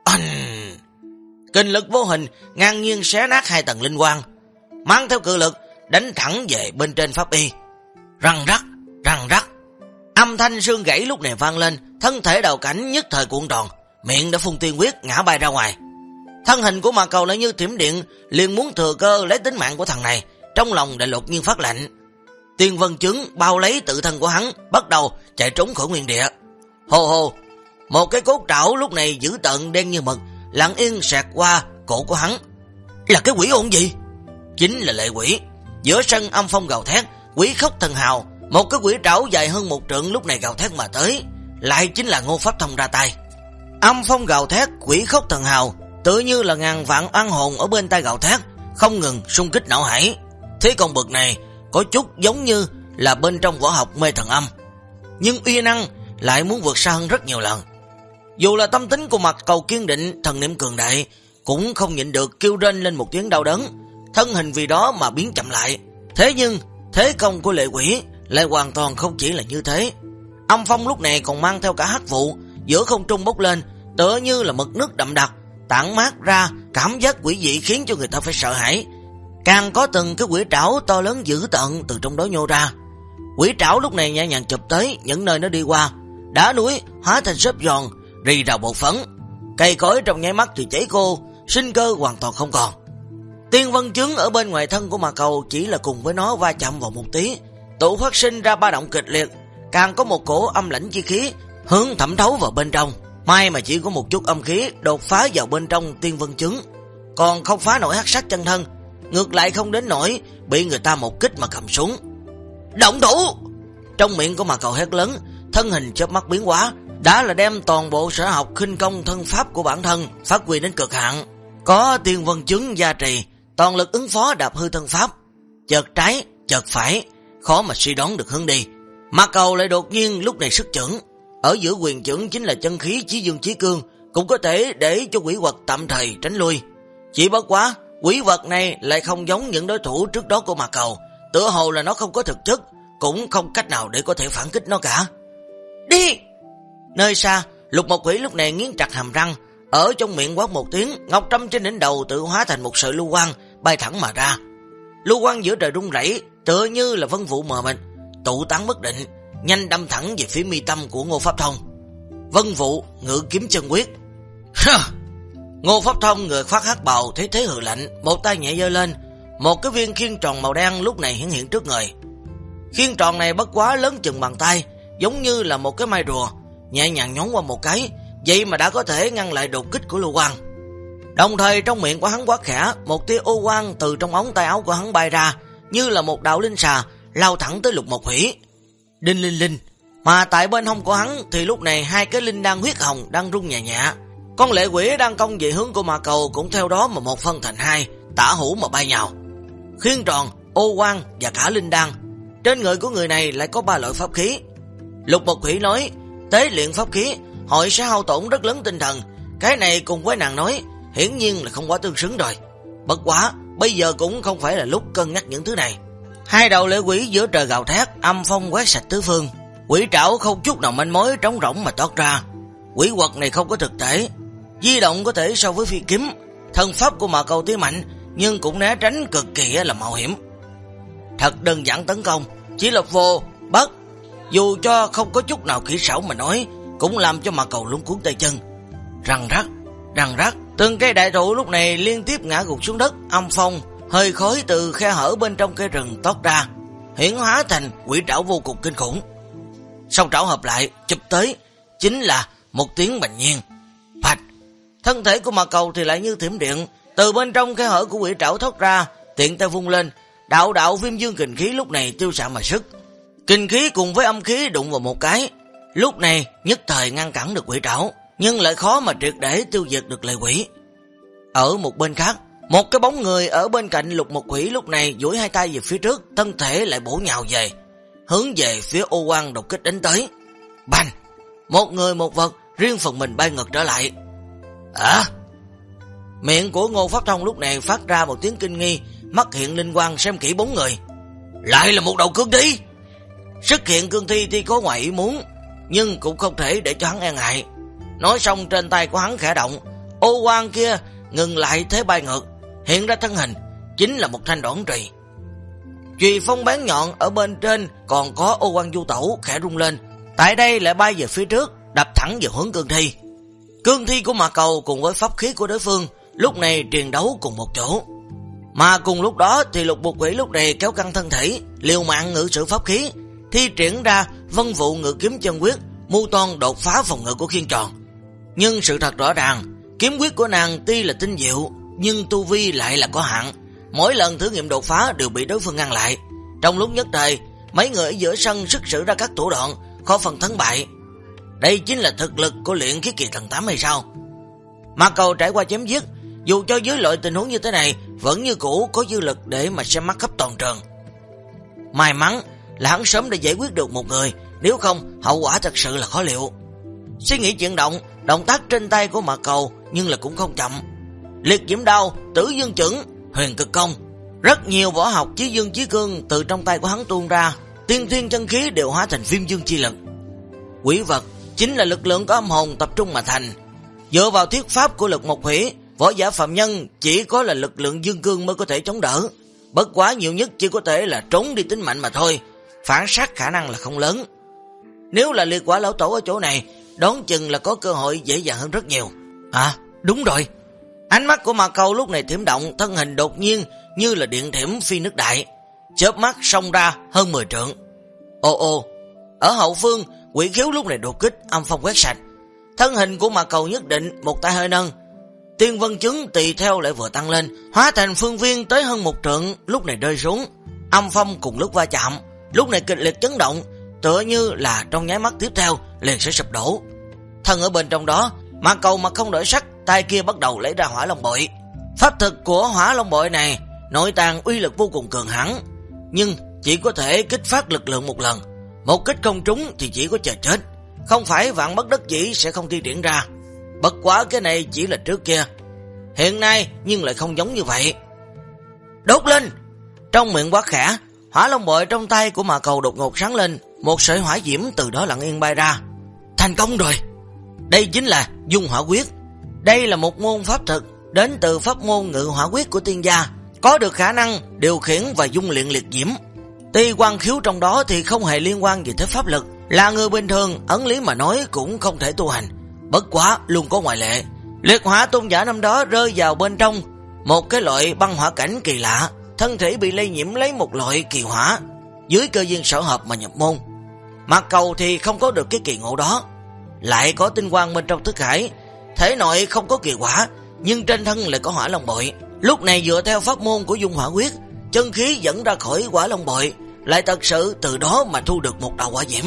Kinh lực vô hình ngang nhiên xé nát hai tầng linh quang, mang theo cự lực đánh thẳng về bên trên pháp y. Răng rắc, âm thanh xương gãy lúc này vang lên, thân thể Đào Cảnh nhất thời cuộn tròn, miệng đã phun tiên huyết ngã bay ra ngoài. Thân hình của Mạc Cầu lại như thiểm điện, liền muốn thừa cơ lấy tính mạng của thằng này, trong lòng đại đột nhiên phát lạnh. Tiên vân chứng bao lấy tự thân của hắn, bắt đầu chạy trốn khỏi nguyên địa. Hồ hồ, một cái cốt trảo lúc này dữ tợn đen như mực, lặng yên xẹt qua cổ của hắn. Là cái quỷ ôn gì? Chính là lệ quỷ. Giữa sân âm phong gào thét, quỷ khóc thần hào, một cái quỷ trảo dài hơn một trượng lúc này gào thét mà tới, lại chính là Ngô Pháp Thông ra tay. Âm phong gào thét, quỷ khóc thần hào, tự như là ngàn vạn oan hồn ở bên tai gào thét, không ngừng xung kích não hải. Thế công bực này có chút giống như là bên trong võ học mê thần âm, nhưng uy năng lại muốn vượt xa hơn rất nhiều lần. Dù là tâm tính của Mạc Cầu kiên định, thần niệm cường đại, cũng không nhịn được kêu rên lên một tiếng đau đớn, thân hình vì đó mà biến chậm lại. Thế nhưng thế công của lệ quỷ lại hoàn toàn không chỉ là như thế. Âm phong lúc này còn mang theo cả hắc vụ, giữa không trung bốc lên, tựa như là mực nước đậm đặc, tản mát ra cảm giác quỷ dị khiến cho người ta phải sợ hãi. Càng có từng cái quỷ trảo to lớn dữ tợn từ trong đó nhô ra. Quỷ trảo lúc này nhẹ nhàng chụp tới những nơi nó đi qua, đá núi hóa thành xốp giòn, rì rào bột phấn. Cây cối trong nháy mắt thì cháy khô, sinh cơ hoàn toàn không còn. Tiên vân chứng ở bên ngoài thân của Ma Cầu chỉ là cùng với nó va chạm vào một tí, tụ phát sinh ra ba động kịch liệt, càng có một cổ âm lãnh chi khí hướng thẩm thấu vào bên trong. May mà chỉ có một chút âm khí đột phá vào bên trong tiên vân chứng, còn không phá nổi hắc sắc chân thân, ngược lại không đến nỗi bị người ta một kích mà cầm xuống. Động thủ! Trong miệng của Ma Cầu hét lớn, thân hình chớp mắt biến hóa, đã là đem toàn bộ sở học khinh công thân pháp của bản thân phát huy đến cực hạn. Có tiên vân chứng gia trì, toàn lực ứng phó đạp hư thân pháp, chợt trái, chợt phải, khó mà suy đoán được hướng đi. Ma Cầu lại đột nhiên lúc này sức chưởng, ở giữa quyền chưởng chính là chân khí chí dương chí cương, cũng có thể để cho quỷ vật tạm thời tránh lui. Chỉ bất quá, quỷ vật này lại không giống những đối thủ trước đó của Ma Cầu, tựa hồ là nó không có thực chất, cũng không cách nào để có thể phản kích nó cả. Đi! Nơi xa, Lục Mộc Quỷ lúc này nghiến chặt hàm răng, ở trong miệng quát một tiếng, ngọc trâm trên đỉnh đầu tự hóa thành một sợi lưu quang bay thẳng mà ra. Lưu quang giữa trời rung rẩy, tựa như là vân vụ mờ mịt, tụ tán bất định, nhanh đâm thẳng về phía mi tâm của Ngô Pháp Thông. Vân vụ ngự kiếm chân quyết. Ngô Pháp Thông người khoác hắc bào thấy thế hừ lạnh, một tay nhẹ giơ lên, một cái viên khiên tròn màu đen lúc này hiển hiện trước người. Khiên tròn này bất quá lớn chừng bàn tay, giống như là một cái mai rùa, nhẹ nhàng nhón qua một cái, vậy mà đã có thể ngăn lại đột kích của Lưu Quang. Đồng thời trong miệng của hắn quát khẽ, một tia ô quang từ trong ống tay áo của hắn bay ra, như là một đạo linh xà lao thẳng tới Lục Mộc Quỷ. Đinh linh linh, mà tại bên hông của hắn thì lúc này hai cái linh đan huyết hồng đang rung nhẹ nhẹ. Con lệ quỷ đang công về hướng của Ma Cầu cũng theo đó mà một phân thành hai, tả hữu mà bay nhào. Khiên tròn, ô quang và cả linh đan. Trên người của người này lại có 3 loại pháp khí. Lục Mộc Quỷ nói, tế luyện pháp khí, hội sẽ hao tổn rất lớn tinh thần. Cái này cùng với nàng nói, hiển nhiên là không quá tương xứng rồi. Bất quá, bây giờ cũng không phải là lúc cân nhắc những thứ này. Hai đầu lệ quỷ giữa trời gào thét, âm phong quét sạch tứ phương. Quỷ trảo không chút nào manh mối trống rỗng mà toát ra. Quỷ quật này không có thực thể, di động có thể so với phi kiếm. Thần pháp của Ma Cầu tuy mạnh, nhưng cũng né tránh cực kỳ là mạo hiểm. Thật đơn giản tấn công, chỉ là vô, bất. Dù cho không có chút nào kỹ xảo mà nói, cũng làm cho Ma Cầu luống cuốn tay chân. Răng rắc, từng cây đại thụ lúc này liên tiếp ngã gục xuống đất, âm phong, hơi khói từ khe hở bên trong cây rừng toát ra, hiển hóa thành quỷ trảo vô cùng kinh khủng. Song trảo hợp lại, chụp tới, chính là một tiếng bành nhiên. Phạch, thân thể của Ma Cầu thì lại như thiểm điện, từ bên trong khe hở của quỷ trảo thoát ra, tiện tay vung lên, đạo viêm dương kình khí lúc này tiêu xạ mà sức. Kình khí cùng với âm khí đụng vào một cái, lúc này nhất thời ngăn cản được quỷ trảo, nhưng lại khó mà triệt để tiêu diệt được lệ quỷ. Ở một bên khác, một cái bóng người ở bên cạnh Lục Mộc Quỷ lúc này duỗi hai tay về phía trước, thân thể lại bổ nhào về, hướng về phía ô quang đột kích đánh tới. Bành! Một người một vật riêng phần mình bay ngược trở lại. Miệng của Ngô Pháp Thông lúc này phát ra một tiếng kinh nghi, mắt hiện linh quang xem kỹ 4 người. Lại là một đầu cương thi! Xuất hiện cương thi thì có ngoài ý muốn, nhưng cũng không thể để cho hắn e ngại. Nói xong trên tay của hắn khẽ động, ô quang kia ngừng lại thế bay ngược, hiện ra thân hình chính là một thanh đoản trùy. Chùy phong bén nhọn ở bên trên còn có ô quang du tẩu khẽ rung lên, tại đây lại bay về phía trước, đập thẳng vào hướng cương thi. Cương thi của Ma Cầu cùng với pháp khí của đối phương lúc này triền đấu cùng một chỗ. Mà cùng lúc đó thì Lục Mộc Quỷ lúc này kéo căng thân thể, liều mạng ngự sử pháp khí, thi triển ra vân vụ ngự kiếm chân quyết, mưu toan đột phá phòng ngự của khiên tròn. Nhưng sự thật rõ ràng, kiếm quyết của nàng tuy là tinh diệu, nhưng tu vi lại là có hạn. Mỗi lần thử nghiệm đột phá đều bị đối phương ngăn lại. Trong lúc nhất thời, mấy người ở giữa sân sức sử ra các thủ đoạn, khó phần thắng bại. Đây chính là thực lực của luyện khí kỳ tầng 8 hay sao? Ma Cầu trải qua chém giết, dù cho dưới loại tình huống như thế này, vẫn như cũ có dư lực để mà xem mắt khắp toàn trường. May mắn là hắn sớm đã giải quyết được một người, nếu không hậu quả thật sự là khó liệu. Suy nghĩ chuyển động, động tác trên tay của Ma Cầu nhưng là cũng không chậm. Liệt diễm đao, tử dương chưởng, huyền cực công, rất nhiều võ học chí dương chí cương từ trong tay của hắn tuôn ra, tiên thiên chân khí đều hóa thành viêm dương chi lực. Quỷ vật chính là lực lượng của âm hồn tập trung mà thành, Dựa vào thuyết pháp của lực một hủy, võ giả phạm nhân chỉ có là lực lượng dương cương mới có thể chống đỡ. Bất quá nhiều nhất chỉ có thể là trốn đi tính mạnh mà thôi, phản sát khả năng là không lớn. Nếu là liệt quả lão tổ ở chỗ này, đoán chừng là có cơ hội dễ dàng hơn rất nhiều. À, đúng rồi. Ánh mắt của Ma Câu lúc này thiểm động, thân hình đột nhiên như là điện thiểm phi nước đại, chớp mắt xông ra hơn 10 trượng. Ồ, ở hậu phương, quỷ khiếu lúc này đột kích, âm phong quét sạch. Thân hình của Ma Câu nhất định một tay hơi nâng, tiên vân chứng tùy theo lại vừa tăng lên, hóa thành phương viên tới hơn 1 trượng, lúc này rơi xuống. Âm phong cùng lúc va chạm, lúc này kịch liệt chấn động, tựa như là trong nháy mắt tiếp theo liền sẽ sụp đổ. Thân ở bên trong đó, Ma Câu mặt không đổi sắc, tay kia bắt đầu lấy ra hỏa long bội. Pháp thực của hỏa long bội này nội tàng uy lực vô cùng cường hãn, nhưng chỉ có thể kích phát lực lượng một lần, một kích không trúng thì chỉ có chờ chết, không phải vạn bất đắc dĩ sẽ không thi triển ra. Bất quá cái này chỉ là trước kia, hiện nay nhưng lại không giống như vậy. Đốt lên! Trong miệng quát khẽ, hỏa long bội trong tay của Ma Câu đột ngột sáng lên, một sợi hỏa diễm từ đó lặng yên bay ra. Thành công rồi! Đây chính là dung hỏa quyết. Đây là một môn pháp thực đến từ pháp môn ngự hỏa quyết của tiên gia, có được khả năng điều khiển và dung luyện liệt diễm. Tuy quan khiếu trong đó thì không hề liên quan gì tới pháp lực, là người bình thường ấn lý mà nói cũng không thể tu hành. Bất quá luôn có ngoại lệ. Liệt hỏa tôn giả năm đó rơi vào bên trong một cái loại băng hỏa cảnh kỳ lạ, thân thể bị lây nhiễm lấy một loại kỳ hỏa, dưới cơ duyên sở hợp mà nhập môn. Ma Câu thì không có được cái kỳ ngộ đó, lại có tinh quang bên trong thức hải, thể nội không có kỳ hỏa, nhưng trên thân lại có hỏa long bội. Lúc này dựa theo pháp môn của dung hỏa quyết, chân khí dẫn ra khỏi hỏa long bội, lại thật sự từ đó mà thu được một đầu hỏa diễm.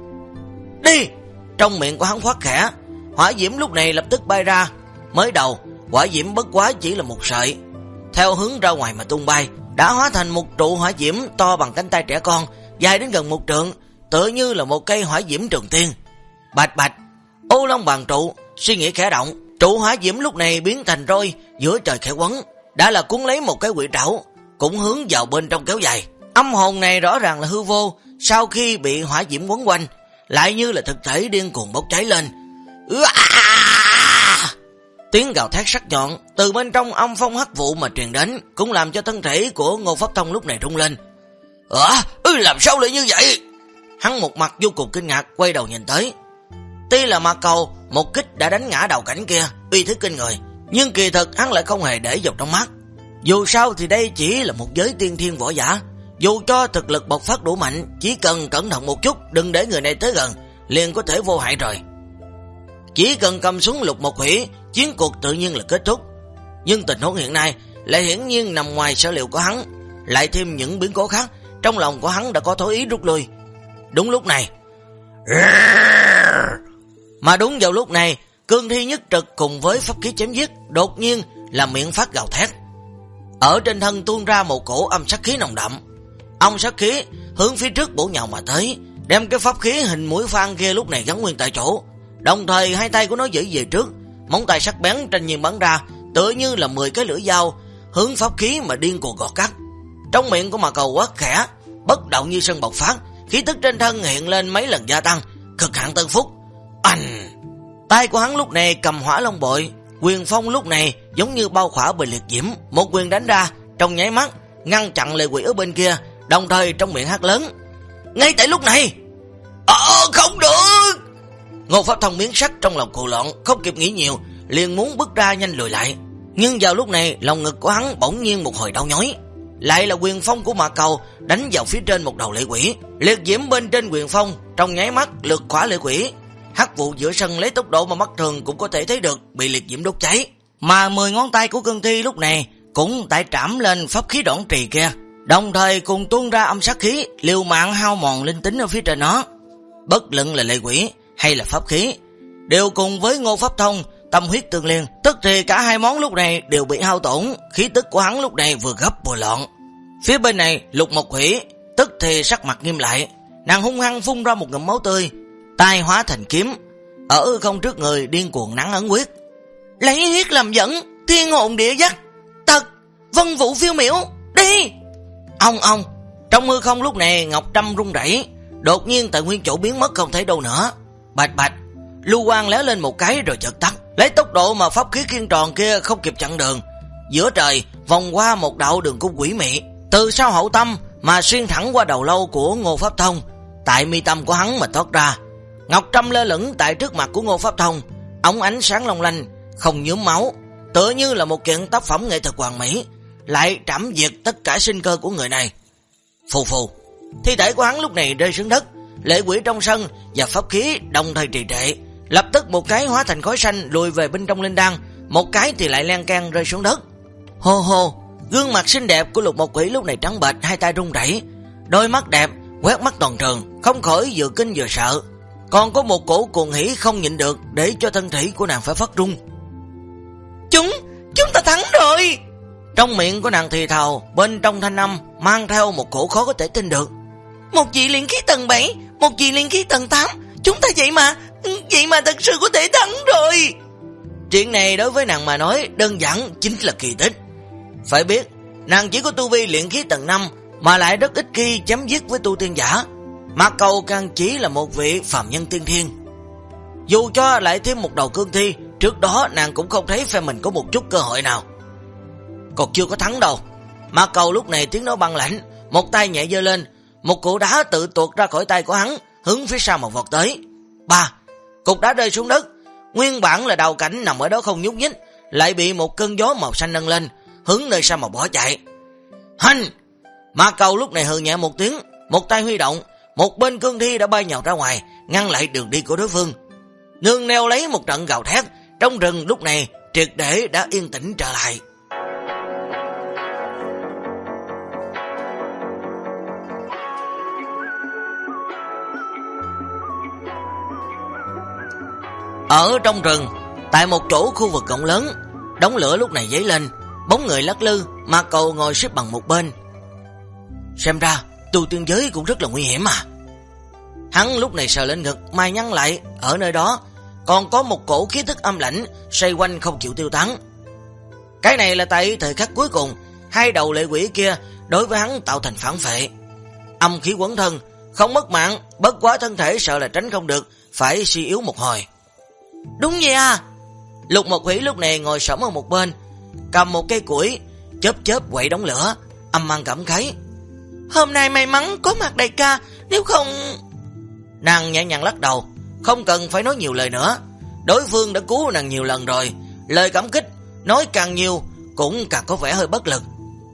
Đi! Trong miệng của hắn khoát khẽ, hỏa diễm lúc này lập tức bay ra. Mới đầu, hỏa diễm bất quá chỉ là một sợi, theo hướng ra ngoài mà tung bay, đã hóa thành một trụ hỏa diễm to bằng cánh tay trẻ con, dài đến gần 1 trượng, tựa như là một cây hỏa diễm trường tiên. Bạch bạch, ô long bàn trụ, suy nghĩ khẽ động, trụ hỏa diễm lúc này biến thành roi, giữa trời khẽ quấn, đã là cuốn lấy một cái quỷ trảo, cũng hướng vào bên trong kéo dài. Âm hồn này rõ ràng là hư vô, sau khi bị hỏa diễm quấn quanh, lại như là thực thể điên cuồng bốc cháy lên. Tiếng gào thét sắc nhọn từ bên trong âm phong hắc vụ mà truyền đến, cũng làm cho thân thể của Ngô Pháp Thông lúc này rung lên. Làm sao lại như vậy? Hắn một mặt vô cùng kinh ngạc, quay đầu nhìn tới. Tuy là Ma Câu một kích đã đánh ngã đầu cảnh kia, uy thế kinh người, nhưng kỳ thực hắn lại không hề để vào trong mắt. Dù sao thì đây chỉ là một giới tiên thiên võ giả, dù cho thực lực bộc phát đủ mạnh, chỉ cần cẩn thận một chút, đừng để người này tới gần, liền có thể vô hại rồi. Chỉ cần cầm súng lục một hủy, chiến cuộc tự nhiên là kết thúc. Nhưng tình huống hiện nay lại hiển nhiên nằm ngoài sở liệu của hắn, lại thêm những biến cố khác, trong lòng của hắn đã có thói ý rút lui. Đúng lúc này, mà đúng vào lúc này, cương thi nhất trực cùng với pháp khí chém giết đột nhiên là miệng phát gào thét. Ở trên thân tuôn ra một cổ âm sát khí nồng đậm. Âm sát khí hướng phía trước bổ nhào mà tới, đem cái pháp khí hình mũi phan kia lúc này gắn nguyên tại chỗ. Đồng thời hai tay của nó giữ về trước, móng tay sắc bén trên nhiên bắn ra, tựa như là 10 cái lưỡi dao hướng pháp khí mà điên cuồng gọt cắt. Trong miệng của Ma Câu quát khẽ, bất động như sân bộc phát, khí tức trên thân hiện lên mấy lần gia tăng, cực hạn tân phúc. Tay của hắn lúc này cầm hỏa long bội, quyền phong lúc này giống như bao khỏa bởi liệt diễm, một quyền đánh ra, trong nháy mắt ngăn chặn lệ quỷ ở bên kia, đồng thời trong miệng hát lớn. Ngay tại lúc này, không được! Ngô Pháp Thông biến sắc, trong lòng cuồng loạn, không kịp nghĩ nhiều, liền muốn bước ra nhanh lùi lại. Nhưng vào lúc này, lòng ngực của hắn bỗng nhiên một hồi đau nhói. Lại là quyền phong của Ma Câu đánh vào phía trên một đầu lệ quỷ, liệt diễm bên trên quyền phong trong nháy mắt lược khỏa lệ quỷ. Hắc vụ giữa sân lấy tốc độ mà mắt thường cũng có thể thấy được bị liệt diễm đốt cháy. Mà 10 ngón tay của cương thi lúc này cũng tại trảm lên pháp khí đoạn trì kia, đồng thời cùng tuôn ra âm sát khí, liều mạng hao mòn linh tính ở phía trên nó. Bất luận là lệ quỷ hay là pháp khí, đều cùng với Ngô Pháp Thông tâm huyết tương liên, tức thì cả hai món lúc này đều bị hao tổn. Khí tức của hắn lúc này vừa gấp vừa loạn. Phía bên này Lục Mộc Hủy tức thì sắc mặt nghiêm lại, nàng hung hăng phun ra một ngụm máu tươi, tay hóa thành kiếm, ở không trước người điên cuồng nắng ấn quyết. Lấy huyết làm dẫn, thiên hồn địa dắt, tật vân vũ phiêu miểu, đi! Ông trong hư không lúc này ngọc trăm rung rẩy, đột nhiên tại nguyên chỗ biến mất không thấy đâu nữa. Bạch bạch, lưu quang lóe lên một cái rồi chợt tắt. Lấy tốc độ mà pháp khí khiên tròn kia không kịp chặn đường, giữa trời vòng qua một đạo đường cung quỷ mị, từ sau hậu tâm mà xuyên thẳng qua đầu lâu của Ngô Pháp Thông, tại mi tâm của hắn mà thoát ra. Ngọc Trâm lơ lửng tại trước mặt của Ngô Pháp Thông, ống ánh sáng long lanh, không nhuốm máu, tựa như là một kiện tác phẩm nghệ thuật hoàn mỹ, lại trảm diệt tất cả sinh cơ của người này. Phù phù, thi thể của hắn lúc này rơi xuống đất, lệ quỷ trong sân và pháp khí đồng thời trì trệ, lập tức một cái hóa thành khói xanh lùi về bên trong linh đan, một cái thì lại len can rơi xuống đất. Hô hô, gương mặt xinh đẹp của Lục Mộc Quỷ lúc này trắng bệch, hai tay run rẩy, đôi mắt đẹp quét mắt toàn trường, không khỏi vừa kinh vừa sợ, còn có một cổ cuồng hỉ không nhịn được để cho thân thể của nàng phải phát run. Chúng ta thắng rồi! Trong miệng của nàng thì thào, bên trong thanh âm mang theo một cổ khó có thể tin được. Một vị luyện khí tầng 7, một vị luyện khí tầng 8, chúng ta vậy mà thật sự có thể thắng rồi. Chuyện này đối với nàng mà nói đơn giản chính là kỳ tích. Phải biết, nàng chỉ có tu vi luyện khí tầng 5 mà lại rất ít khi chém giết với tu tiên giả. Mạc Cầu càng chỉ là một vị phàm nhân tiên thiên. Dù cho lại thêm một đầu cương thi, trước đó nàng cũng không thấy phe mình có một chút cơ hội nào. Còn chưa có thắng đâu. Mạc Cầu lúc này tiếng nói băng lãnh, một tay nhẹ giơ lên, một cục đá tự tuột ra khỏi tay của hắn, hướng phía sau mà vọt tới. Cục đá rơi xuống đất, nguyên bản là đầu cảnh nằm ở đó không nhúc nhích, lại bị một cơn gió màu xanh nâng lên, hướng nơi xa mà bỏ chạy. Hành! Mạc Cầu lúc này hừ nhẹ một tiếng, một tay huy động, một bên cương thi đã bay nhào ra ngoài, ngăn lại đường đi của đối phương. Nương neo lấy một trận gào thét, trong rừng lúc này triệt để đã yên tĩnh trở lại. Ở trong rừng, tại một chỗ khu vực rộng lớn, đống lửa lúc này dấy lên, bóng người lắc lư, Mạc Cầu ngồi xếp bằng một bên. Xem ra tu tiên giới cũng rất là nguy hiểm à. Hắn lúc này sờ lên ngực, mày nhăn lại, ở nơi đó còn có một cổ khí tức âm lãnh xoay quanh không chịu tiêu tán. Cái này là tại thời khắc cuối cùng, hai đầu lệ quỷ kia đối với hắn tạo thành phản phệ, âm khí quấn thân, không mất mạng, bất quá thân thể sợ là tránh không được, phải suy yếu một hồi. Đúng vậy à. Lục Mộc Quỷ lúc này ngồi xổm ở một bên, cầm một cây củi, chớp quậy đống lửa, âm mang cảm khái. Hôm nay may mắn có Mạc đại ca, nếu không... Nàng nhẹ nhàng lắc đầu, không cần phải nói nhiều lời nữa. Đối phương đã cứu nàng nhiều lần rồi, lời cảm kích nói càng nhiều cũng càng có vẻ hơi bất lực.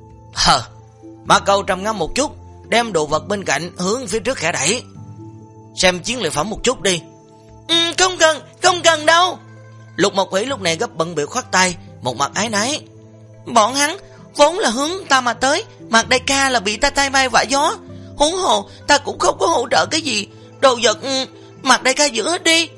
Mạc Cầu trầm ngâm một chút, đem đồ vật bên cạnh hướng phía trước khẽ đẩy. Xem chiến lợi phẩm một chút đi. Không cần đâu. Lục Mộc Quỷ lúc này gấp bận biểu khoát tay, một mặt ái nái. Bọn hắn vốn là hướng ta mà tới, Mạc đại ca là bị ta tay bay vạ gió, huống hồ ta cũng không có hỗ trợ cái gì, đồ vật Mạc đại ca giữ hết đi.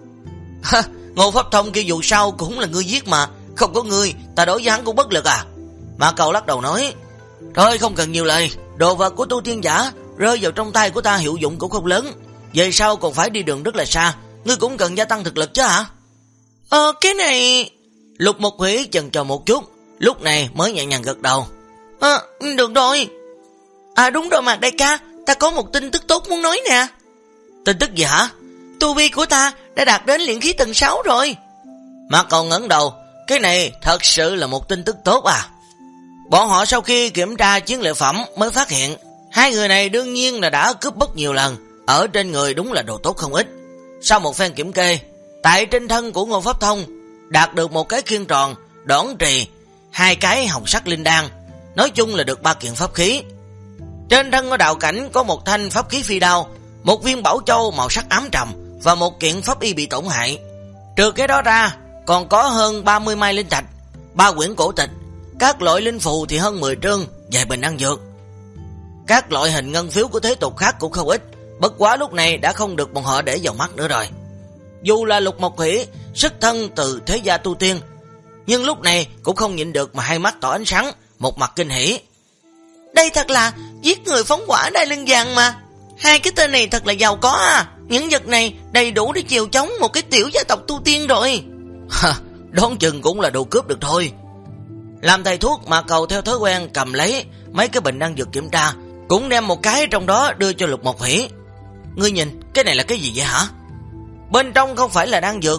Ngô Pháp Thông kia dù sao cũng là ngươi giết mà, không có ngươi ta đối với hắn cũng bất lực à. Mạc Cầu lắc đầu nói, thôi không cần nhiều lời, đồ vật của tu tiên giả rơi vào trong tay của ta hiệu dụng cũng không lớn, về sau còn phải đi đường rất là xa, ngươi cũng cần gia tăng thực lực chứ hả? Cái này... Lục Mộc Quỷ chần chờ một chút, lúc này mới nhẹ nhàng gật đầu. Được rồi. Đúng rồi Mạc đại ca, ta có một tin tức tốt muốn nói nè. Tin tức gì hả? Tu vi của ta đã đạt đến luyện khí tầng 6 rồi. Mạc Cầu ngẩng đầu, cái này thật sự là một tin tức tốt à? Bọn họ sau khi kiểm tra chiến lợi phẩm mới phát hiện, hai người này đương nhiên là đã cướp bóc nhiều lần, ở trên người đúng là đồ tốt không ít. Sau một phen kiểm kê, tại trên thân của Ngô Pháp Thông đạt được một cái khiên tròn, đoản trì, hai cái hồng sắc linh đan, nói chung là được 3 kiện pháp khí. Trên thân của đạo cảnh có một thanh pháp khí phi đao, một viên bảo châu màu sắc ám trầm và một kiện pháp y bị tổn hại. Trừ cái đó ra, còn có hơn 30 mai linh thạch, 3 quyển cổ tịch, các loại linh phù thì hơn 10 trương, vài bình ăn dược. Các loại hình ngân phiếu của thế tục khác cũng không ít, bất quá lúc này đã không được bọn họ để vào mắt nữa rồi. Dù là Lục Mộc Quỷ xuất thân từ thế gia tu tiên, nhưng lúc này cũng không nhịn được mà hai mắt tỏ ánh sáng, một mặt kinh hỉ. Đây thật là giết người phóng hỏa Đai Lưng Vàng mà. Hai cái tên này thật là giàu có à. Những vật này đầy đủ để chiều chống một cái tiểu gia tộc tu tiên rồi. Đoán chừng cũng là đồ cướp được thôi. Làm thầy thuốc Mạc Cầu theo thói quen cầm lấy mấy cái bình đan dược kiểm tra, cũng đem một cái trong đó đưa cho Lục Mộc Quỷ. Ngươi nhìn, cái này là cái gì vậy hả? Bên trong không phải là đan dược,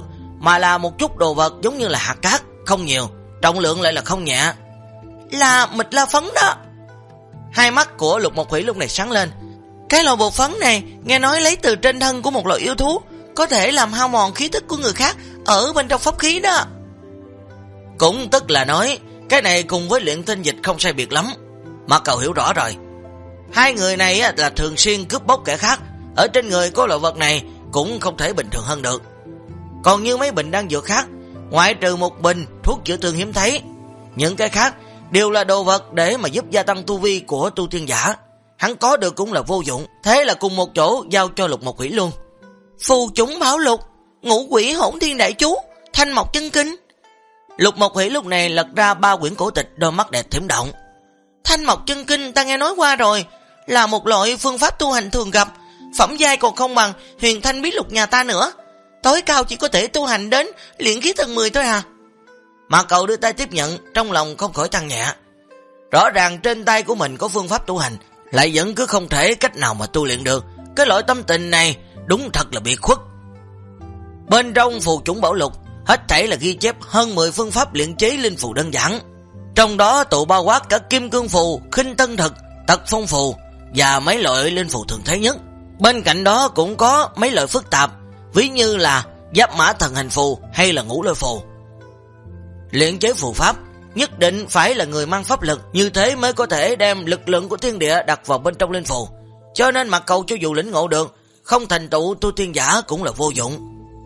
mà là một chút đồ vật giống như là hạt cát, không nhiều, trọng lượng lại là không nhẹ. Là mịch la phấn đó. Hai mắt của Lục Mộc Hủy lúc này sáng lên. Cái lò bột phấn này nghe nói lấy từ trên thân của một loại yêu thú, có thể làm hao mòn khí tức của người khác ở bên trong pháp khí đó. Cũng tức là nói cái này cùng với luyện tinh dịch không sai biệt lắm. Mạc Cầu hiểu rõ rồi. Hai người này là thường xuyên cướp bóc kẻ khác, ở trên người có loại vật này cũng không thể bình thường hơn được. Còn như mấy bình đan dược khác, ngoại trừ một bình thuốc chữa thương hiếm thấy, những cái khác đều là đồ vật để mà giúp gia tăng tu vi của tu tiên giả. Hắn có được cũng là vô dụng, thế là cùng một chỗ giao cho Lục Mộc Hủy luôn. Phù chúng bảo lục, ngũ quỷ hỗn thiên đại chú, thanh mộc chân kinh. Lục Mộc Hủy lúc này lật ra 3 quyển cổ tịch, đôi mắt đẹp thiểm động. Thanh mộc chân kinh ta nghe nói qua rồi, là một loại phương pháp tu hành thường gặp, phẩm giai còn không bằng huyền thanh bí lục nhà ta nữa. Tối cao chỉ có thể tu hành đến luyện khí tầng 10 thôi à. Mà cậu đưa tay tiếp nhận, trong lòng không khỏi tăng nhẹ. Rõ ràng trên tay của mình có phương pháp tu hành, lại vẫn cứ không thể cách nào mà tu luyện được. Cái loại tâm tình này đúng thật là biệt khuất. Bên trong phù chủng bảo lục, hết thảy là ghi chép hơn 10 phương pháp luyện chế linh phù đơn giản. Trong đó tụ bao quát cả kim cương phù, khinh tân thực, tật phong phù và mấy loại linh phù thường thấy nhất. Bên cạnh đó cũng có mấy loại phức tạp, ví như là giáp mã thần hành phù hay là ngũ lôi phù. Luyện chế phù pháp nhất định phải là người mang pháp lực, như thế mới có thể đem lực lượng của thiên địa đặt vào bên trong linh phù. Cho nên Mạc Cầu cho dù lĩnh ngộ được, không thành tựu tu tiên giả cũng là vô dụng.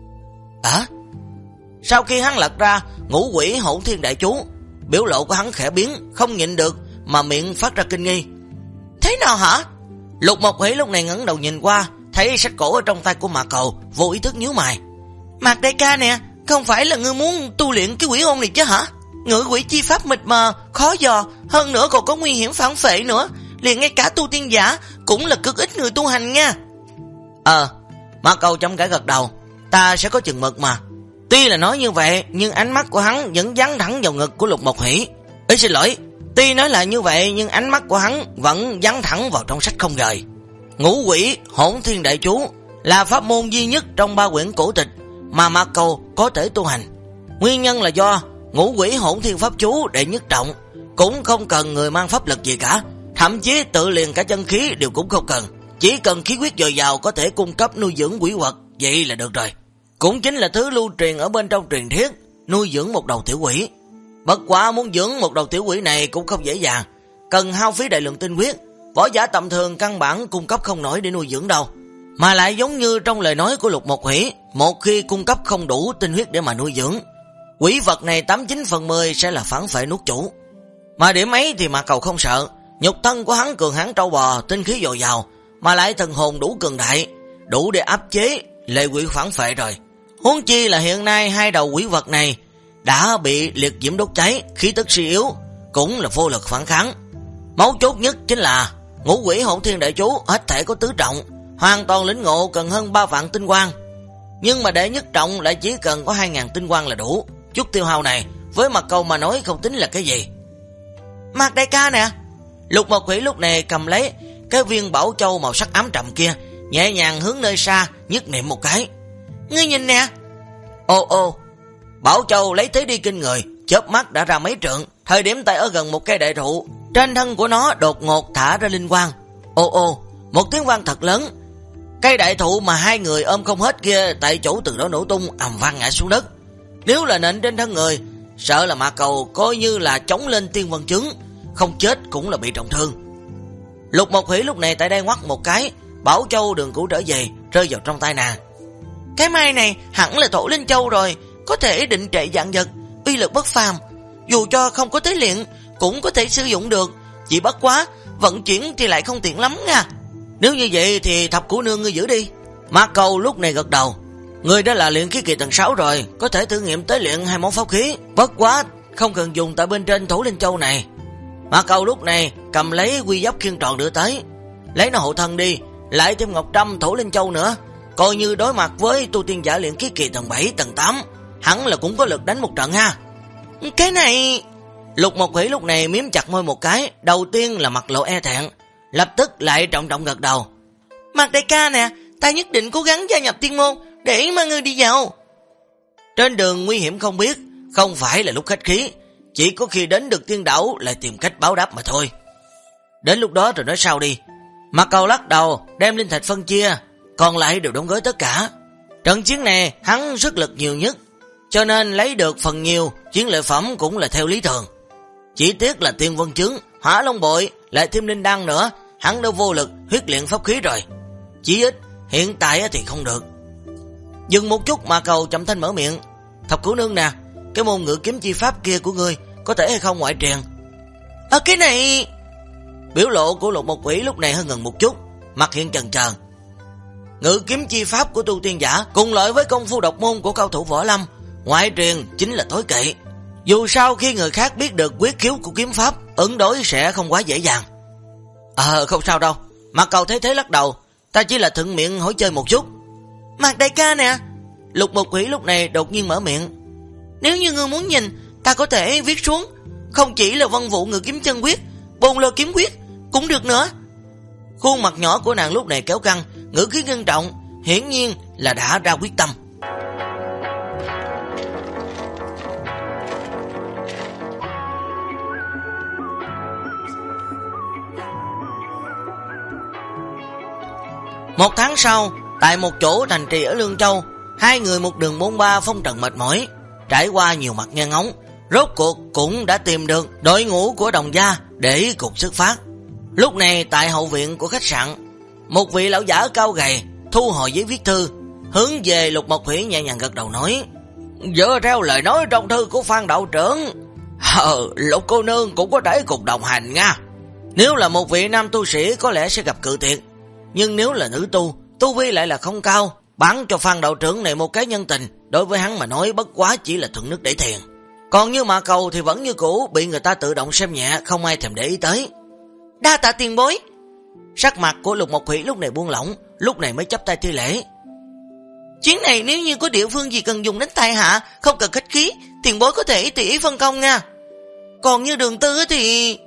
Sau khi hắn lật ra ngũ quỷ hỗn thiên đại chú, biểu lộ của hắn khẽ biến, không nhịn được mà miệng phát ra kinh nghi. Thế nào hả? Lục Mộc Hủy lúc này ngẩng đầu nhìn qua, thấy sách cổ ở trong tay của Mạc Cầu, vô ý thức nhíu mày. Mạc đại ca nè, không phải là ngươi muốn tu luyện cái quỷ ôn này chứ hả? Ngự quỷ chi pháp mịt mờ, khó dò, hơn nữa còn có nguy hiểm phản phệ nữa, liền ngay cả tu tiên giả cũng là cực ít người tu hành nha. Mạc Cầu chậm rãi gật đầu, ta sẽ có chừng mực mà. Tuy là nói như vậy, nhưng ánh mắt của hắn vẫn dán thẳng vào ngực của Lục Mộc Hủy. Xin lỗi, tuy nói là như vậy nhưng ánh mắt của hắn vẫn dán thẳng vào trong sách không rời. Ngũ quỷ hỗn thiên đại chú là pháp môn duy nhất trong 3 quyển cổ tịch mà Mạc Cầu có thể tu hành. Nguyên nhân là do ngũ quỷ hỗn thiên pháp chú đệ nhất trọng, cũng không cần người mang pháp lực gì cả, thậm chí tự liền cả chân khí đều cũng không cần, chỉ cần khí huyết dồi dào có thể cung cấp nuôi dưỡng quỷ vật, vậy là được rồi. Cũng chính là thứ lưu truyền ở bên trong truyền thuyết, nuôi dưỡng một đầu tiểu quỷ. Bất quá muốn dưỡng một đầu tiểu quỷ này cũng không dễ dàng, cần hao phí đại lượng tinh huyết, võ giả tầm thường căn bản cung cấp không nổi để nuôi dưỡng đâu. Mà lại giống như trong lời nói của Lục Mộc Hủy, một khi cung cấp không đủ tinh huyết để mà nuôi dưỡng, quỷ vật này 89/10 sẽ là phản phệ nuốt chủ. Mà điểm ấy thì Mạc Cầu không sợ, nhục thân của hắn cường hãn trâu bò, tinh khí dồi dào, mà lại thần hồn đủ cường đại, đủ để áp chế lệ quỷ phản phệ rồi. Huống chi là hiện nay hai đầu quỷ vật này đã bị liệt diễm đốt cháy, khí tức suy yếu, cũng là vô lực phản kháng. Mấu chốt nhất chính là ngũ quỷ hỗn thiên đại chú hết thể có tứ trọng, hoàn toàn lĩnh ngộ cần hơn 3 vạn tinh quang. Nhưng mà đệ nhất trọng lại chỉ cần có 2.000 tinh quang là đủ. Chút tiêu hao này với Mạc Cầu mà nói không tính là cái gì. Mạc đại ca nè. Lục Mộc Hủy lúc này cầm lấy cái viên bảo châu màu sắc ám trầm kia, nhẹ nhàng hướng nơi xa nhất niệm một cái. Ngươi nhìn nè. Ô, bảo châu lấy thế đi kinh người, chớp mắt đã ra mấy trượng, thời điểm tại ở gần một cây đại thụ, trên thân của nó đột ngột thả ra linh quang. Ô, một tiếng vang thật lớn. Cây đại thụ mà hai người ôm không hết kia tại chỗ từ đó nổ tung, ầm vang ngã xuống đất. Nếu là nện trên thân người, sợ là Mạc Cầu coi như là chống lên tiên vân chướng, không chết cũng là bị trọng thương. Lục Mộc Hủy lúc này tại đây ngoắt một cái, bảo châu đường cũ trở về, rơi vào trong tay nàng. Cái mai này hẳn là Thổ Linh Châu rồi, có thể định trệ vạn vật, uy lực bất phàm, dù cho không có tế luyện cũng có thể sử dụng được, chỉ bất quá vận chuyển thì lại không tiện lắm nha. Nếu như vậy thì thập cửu nương ngươi giữ đi. Mạc Cầu lúc này gật đầu. Ngươi đã là luyện khí kỳ tầng 6 rồi, có thể thử nghiệm tế luyện 2 món pháp khí, bất quá không cần dùng tại bên trên Thổ Linh Châu này. Mạc Cầu lúc này cầm lấy quy giáp khiên tròn đưa tới, lấy nó hộ thân đi, lại thêm ngọc trăm Thổ Linh Châu nữa, coi như đối mặt với tu tiên giả luyện khí kỳ tầng 7, tầng 8, hẳn là cũng có lực đánh một trận ha. Cái này... Lục Mộc Hủy lúc này miếm chặt môi một cái, đầu tiên là mặt lộ e thẹn, lập tức lại trọng trọng gật đầu. Mạc đại ca nè, ta nhất định cố gắng gia nhập tiên môn để mà ngươi đi vào. Trên đường nguy hiểm không biết, không phải là lúc khách khí, chỉ có khi đến được tiên đảo lại tìm cách báo đáp mà thôi. Đến lúc đó rồi nói sau đi. Mạc Cầu lắc đầu, đem linh thạch phân chia, còn lại đều đóng gói tất cả. Trận chiến này hắn sức lực nhiều nhất, cho nên lấy được phần nhiều, chiến lợi phẩm cũng là theo lý thường. Chỉ tiếc là tiên vân chứng, hỏa long bội, lại thêm linh đăng nữa, hắn đã vô lực huyết luyện pháp khí rồi. Chỉ ít, hiện tại thì không được. Dừng một chút Mạc Cầu chậm thanh mở miệng. Thập Cửu Nương nè, cái môn ngự kiếm chi pháp kia của ngươi có thể hay không ngoại truyền? Cái này... Biểu lộ của Lục Một Quỷ lúc này hơi ngừng một chút, mặt hiện chần chờ. Ngự kiếm chi pháp của tu tiên giả cùng loại với công phu độc môn của cao thủ võ lâm, ngoại truyền chính là tối kỵ. Dù sao khi người khác biết được quyết khiếu của kiếm pháp, ứng đối sẽ không quá dễ dàng. Không sao đâu. Mạc Cầu thấy thế lắc đầu, ta chỉ là thuận miệng hỏi chơi một chút. Mạc đại ca nè. Lục Một Quỷ lúc này đột nhiên mở miệng. Nếu như ngươi muốn nhìn, ta có thể viết xuống, không chỉ là vân vụ ngự kiếm chân quyết, bồn lô kiếm quyết cũng được nữa. Khuôn mặt nhỏ của nàng lúc này kéo căng, ngữ khí nghiêm trọng, hiển nhiên là đã ra quyết tâm. Một tháng sau, tại một chỗ thành trì ở Lương Châu, hai người một đường bôn ba phong trần mệt mỏi, trải qua nhiều mặt nghe ngóng, rốt cuộc cũng đã tìm được đội ngũ của Đồng gia để cùng xuất phát. Lúc này tại hậu viện của khách sạn, một vị lão giả cao gầy thu hồi giấy viết thư, hướng về Lục Mộc Hủy nhẹ nhàng gật đầu nói: dựa theo lời nói trong thư của Phan đạo trưởng, Lục cô nương cũng có thể cùng đồng hành nha. Nếu là một vị nam tu sĩ có lẽ sẽ gặp cự tuyệt, nhưng nếu là nữ tu vi lại là không cao, bán cho Phan đạo trưởng này một cái nhân tình, đối với hắn mà nói bất quá chỉ là thuận nước để thiền. Còn như Mạc Cầu thì vẫn như cũ bị người ta tự động xem nhẹ, không ai thèm để ý tới. Đa tạ tiền bối. Sắc mặt của Lục Mộc Hủy lúc này buông lỏng, lúc này mới chắp tay thi lễ. Chuyến này nếu như có địa phương gì cần dùng đến tai hạ, không cần khách khí, tiền bối có thể tùy ý phân công nha. Còn như Đường Tư thì...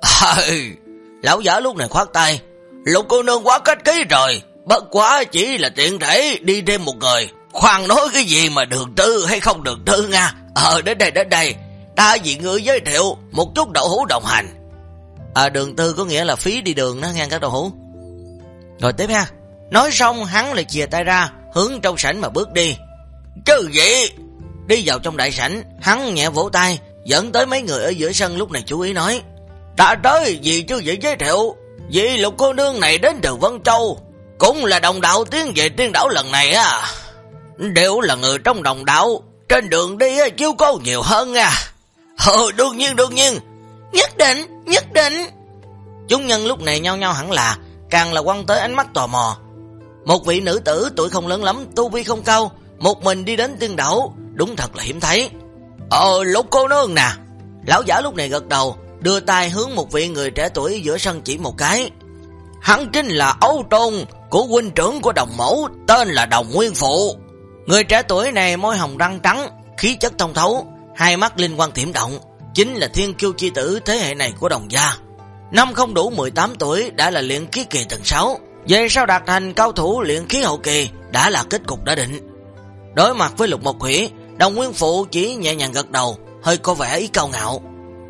Lão giả lúc này khoát tay. Lục cô nương quá khách khí rồi, bất quá chỉ là tiện thể đi thêm một người. Khoan nói cái gì mà Đường Tư hay không Đường Tư nha. Đến đây, ta vì ngươi giới thiệu một chút đậu hũ đồng hành. Đường Tư có nghĩa là phí đi đường đó nghe các đậu hũ. Rồi tiếp ha. Nói xong hắn lại chìa tay ra, hướng trong sảnh mà bước đi. Chứ gì? Đi vào trong đại sảnh, hắn nhẹ vỗ tay, dẫn tới mấy người ở giữa sân lúc này chú ý nói: đã tới gì chứ vậy giới thiệu, vị Lục cô nương này đến từ Vân Châu, cũng là đồng đạo tiến về tiên đảo lần này á. Đều là người trong đồng đạo, trên đường đi chiếu cố nhiều hơn nha. Đương nhiên. Nhất định. Chúng nhân lúc này nhao nhao hẳn là, càng là quăng tới ánh mắt tò mò. Một vị nữ tử tuổi không lớn lắm, tu vi không cao, một mình đi đến tiên đảo, đúng thật là hiếm thấy. Lục cô nương nè. Lão giả lúc này gật đầu, đưa tay hướng một vị người trẻ tuổi giữa sân chỉ một cái. Hắn chính là Âu Tôn của huynh trưởng của Đồng mẫu, tên là Đồng Nguyên Phụ. Người trẻ tuổi này môi hồng răng trắng, khí chất thông thấu, hai mắt linh quang thiểm động, chính là thiên kiêu chi tử thế hệ này của Đồng gia. Năm không đủ 18 tuổi đã là luyện khí kỳ tầng 6, về sau đạt thành cao thủ luyện khí hậu kỳ đã là kết cục đã định. Đối mặt với Lục Mộc Hủy, Đồng Nguyên Phụ chỉ nhẹ nhàng gật đầu, hơi có vẻ ý cao ngạo.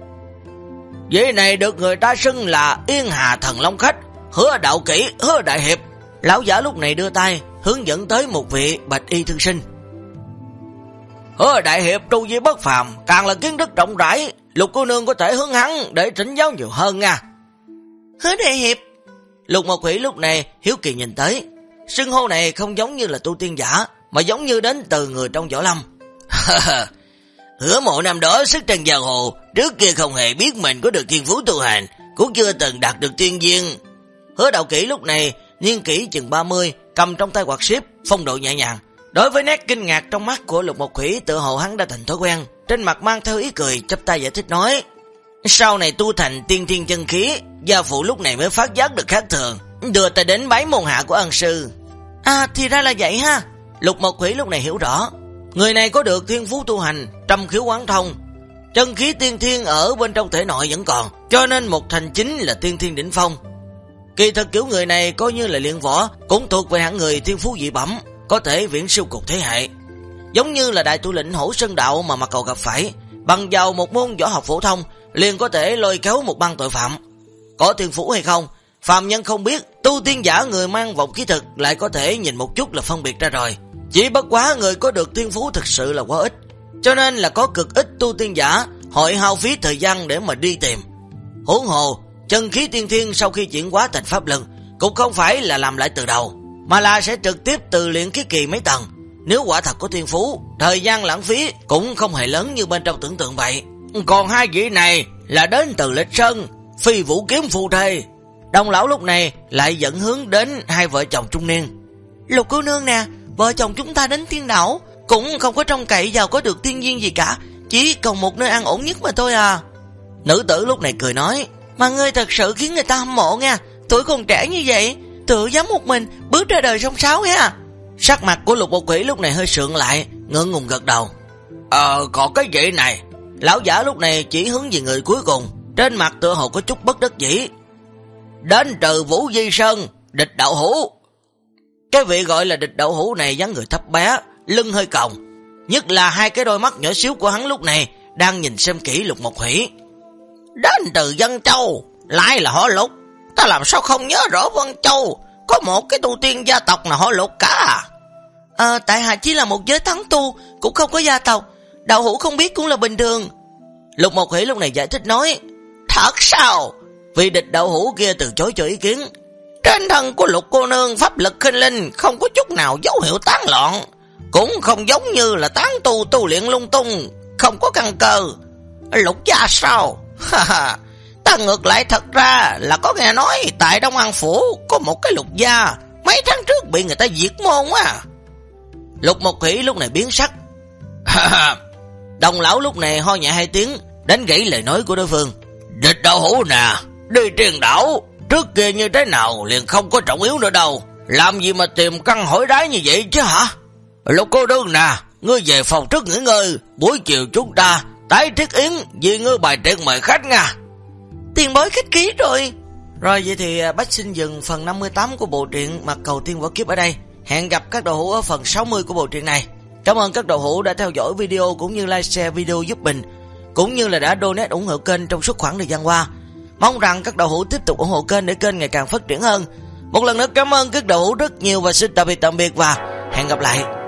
Vị này được người ta xưng là Yên Hà Thần Long Khách, Hứa đạo kỹ, Hứa đại hiệp. Lão giả lúc này đưa tay hướng dẫn tới một vị bạch y thư sinh. Hứa đại hiệp tu vi bất phàm, càng là kiến thức rộng rãi, Lục cô nương có thể hướng hắn để thỉnh giáo nhiều hơn nha. Hứa đại hiệp. Lục Mộc Hủy lúc này hiếu kỳ nhìn tới, xưng hô này không giống như là tu tiên giả, mà giống như đến từ người trong võ lâm. Hứa mộ năm đó sức trên giang hồ, trước kia không hề biết mình có được thiên phú tu hành, cũng chưa từng đạt được tiên duyên. Hứa đạo kỹ lúc này niên kỷ chừng 30, cầm trong tay quạt xếp, phong độ nhẹ nhàng. Đối với nét kinh ngạc trong mắt của Lục Mộc Hủy, tự hồ hắn đã thành thói quen, trên mặt mang theo ý cười, chắp tay giải thích nói: sau này tu thành tiên thiên chân khí, gia phụ lúc này mới phát giác được khác thường, đưa ta đến bái môn hạ của ân sư. Thì ra là vậy ha. Lục Mộc Hủy lúc này hiểu rõ, người này có được thiên phú tu hành, trăm khiếu quán thông, chân khí tiên thiên ở bên trong thể nội vẫn còn, cho nên một thành chính là tiên thiên đỉnh phong. Kỳ thật kiểu người này coi như là luyện võ, cũng thuộc về hạng người thiên phú dị bẩm, có thể viễn siêu cục thế hệ. giống như là đại thủ lĩnh Hổ Sơn Đạo mà Mạc Cầu gặp phải, bằng vào một môn võ học phổ thông liền có thể lôi kéo một băng tội phạm. Có thiên phú hay không, phàm nhân không biết, tu tiên giả người mang vọng khí thực lại có thể nhìn một chút là phân biệt ra rồi. Chỉ bất quá người có được thiên phú thực sự là quá ít, cho nên là có cực ít tu tiên giả hội hao phí thời gian để mà đi tìm. Huống hồ, chân khí tiên thiên sau khi chuyển hóa thành pháp lực cũng không phải là làm lại từ đầu, mà là sẽ trực tiếp từ luyện khí kỳ mấy tầng. Nếu quả thật có thiên phú, thời gian lãng phí cũng không hề lớn như bên trong tưởng tượng vậy. Còn hai vị này là đến từ Lịch Sơn, Phi Vũ Kiếm phu thê. Đồng lão lúc này lại dẫn hướng đến hai vợ chồng trung niên. Lục cô nương nè, vợ chồng chúng ta đến Tiên Đảo cũng không có trông cậy vào có được tiên duyên gì cả, chỉ cần một nơi an ổn nhất mà thôi à. Nữ tử lúc này cười nói, mà ngươi thật sự khiến người ta hâm mộ nha, tuổi còn trẻ như vậy, tự dám một mình bước ra đời sông sáo ha. Sắc mặt của Lục Một Quỷ lúc này hơi sượng lại, ngượng ngùng gật đầu. Còn cái vậy này. Lão giả lúc này chỉ hướng về người cuối cùng, trên mặt tựa hồ có chút bất đắc dĩ. Đến từ Vũ Di Sơn, Địch Đậu Hữu. Cái vị gọi là Địch Đậu Hữu này dáng người thấp bé, lưng hơi còng, nhất là hai cái đôi mắt nhỏ xíu của hắn lúc này đang nhìn xem kỹ Lục Một Hủy. Đến từ Vân Châu, lại là họ Lục. Ta làm sao không nhớ rõ Vân Châu có một cái tu tiên gia tộc nào họ Lục cả. Tại hạ chỉ là một giới thắng tu, cũng không có gia tộc, Đậu Hữu không biết cũng là bình thường. Lục Một Hủy lúc này giải thích nói, thật sao? Vì Địch Đậu Hữu kia từ chối cho ý kiến. Trên thân của Lục cô nương pháp lực khinh linh không có chút nào dấu hiệu tán loạn, cũng không giống như là tán tu luyện lung tung, không có căn cơ. Lục gia sao? Ta ngược lại thật ra là có nghe nói tại Đông An Phủ có một cái Lục gia mấy tháng trước bị người ta diệt môn á. Lục Một Hủy lúc này biến sắc. Đồng lão lúc này ho nhẹ hai tiếng, đánh gãy lời nói của đối phương. Địch Đậu Hữu nè, đi Tiên Đảo trước kia như thế nào liền không có trọng yếu nữa đâu, làm gì mà tìm căn hỏi đái như vậy chứ hả? Lục cô đương nè, ngươi về phòng trước nghỉ ngơi, buổi chiều chúng ta tái thiết yến vì ngươi bài tiệc mời khách nha. Tiền bối khách khí rồi. Rồi vậy thì Bách xin dừng phần 58 của bộ truyện Mạc Cầu Tiên Võ Kiếp ở đây. Hẹn gặp các đầu hữu ở phần 60 của bộ truyện này. Cảm ơn các đầu hữu đã theo dõi video cũng như like share video giúp mình, cũng như là đã donate ủng hộ kênh trong suốt khoảng thời gian qua. Mong rằng các đầu hữu tiếp tục ủng hộ kênh để kênh ngày càng phát triển hơn. Một lần nữa cảm ơn các đầu hữu rất nhiều và xin tạm biệt và hẹn gặp lại.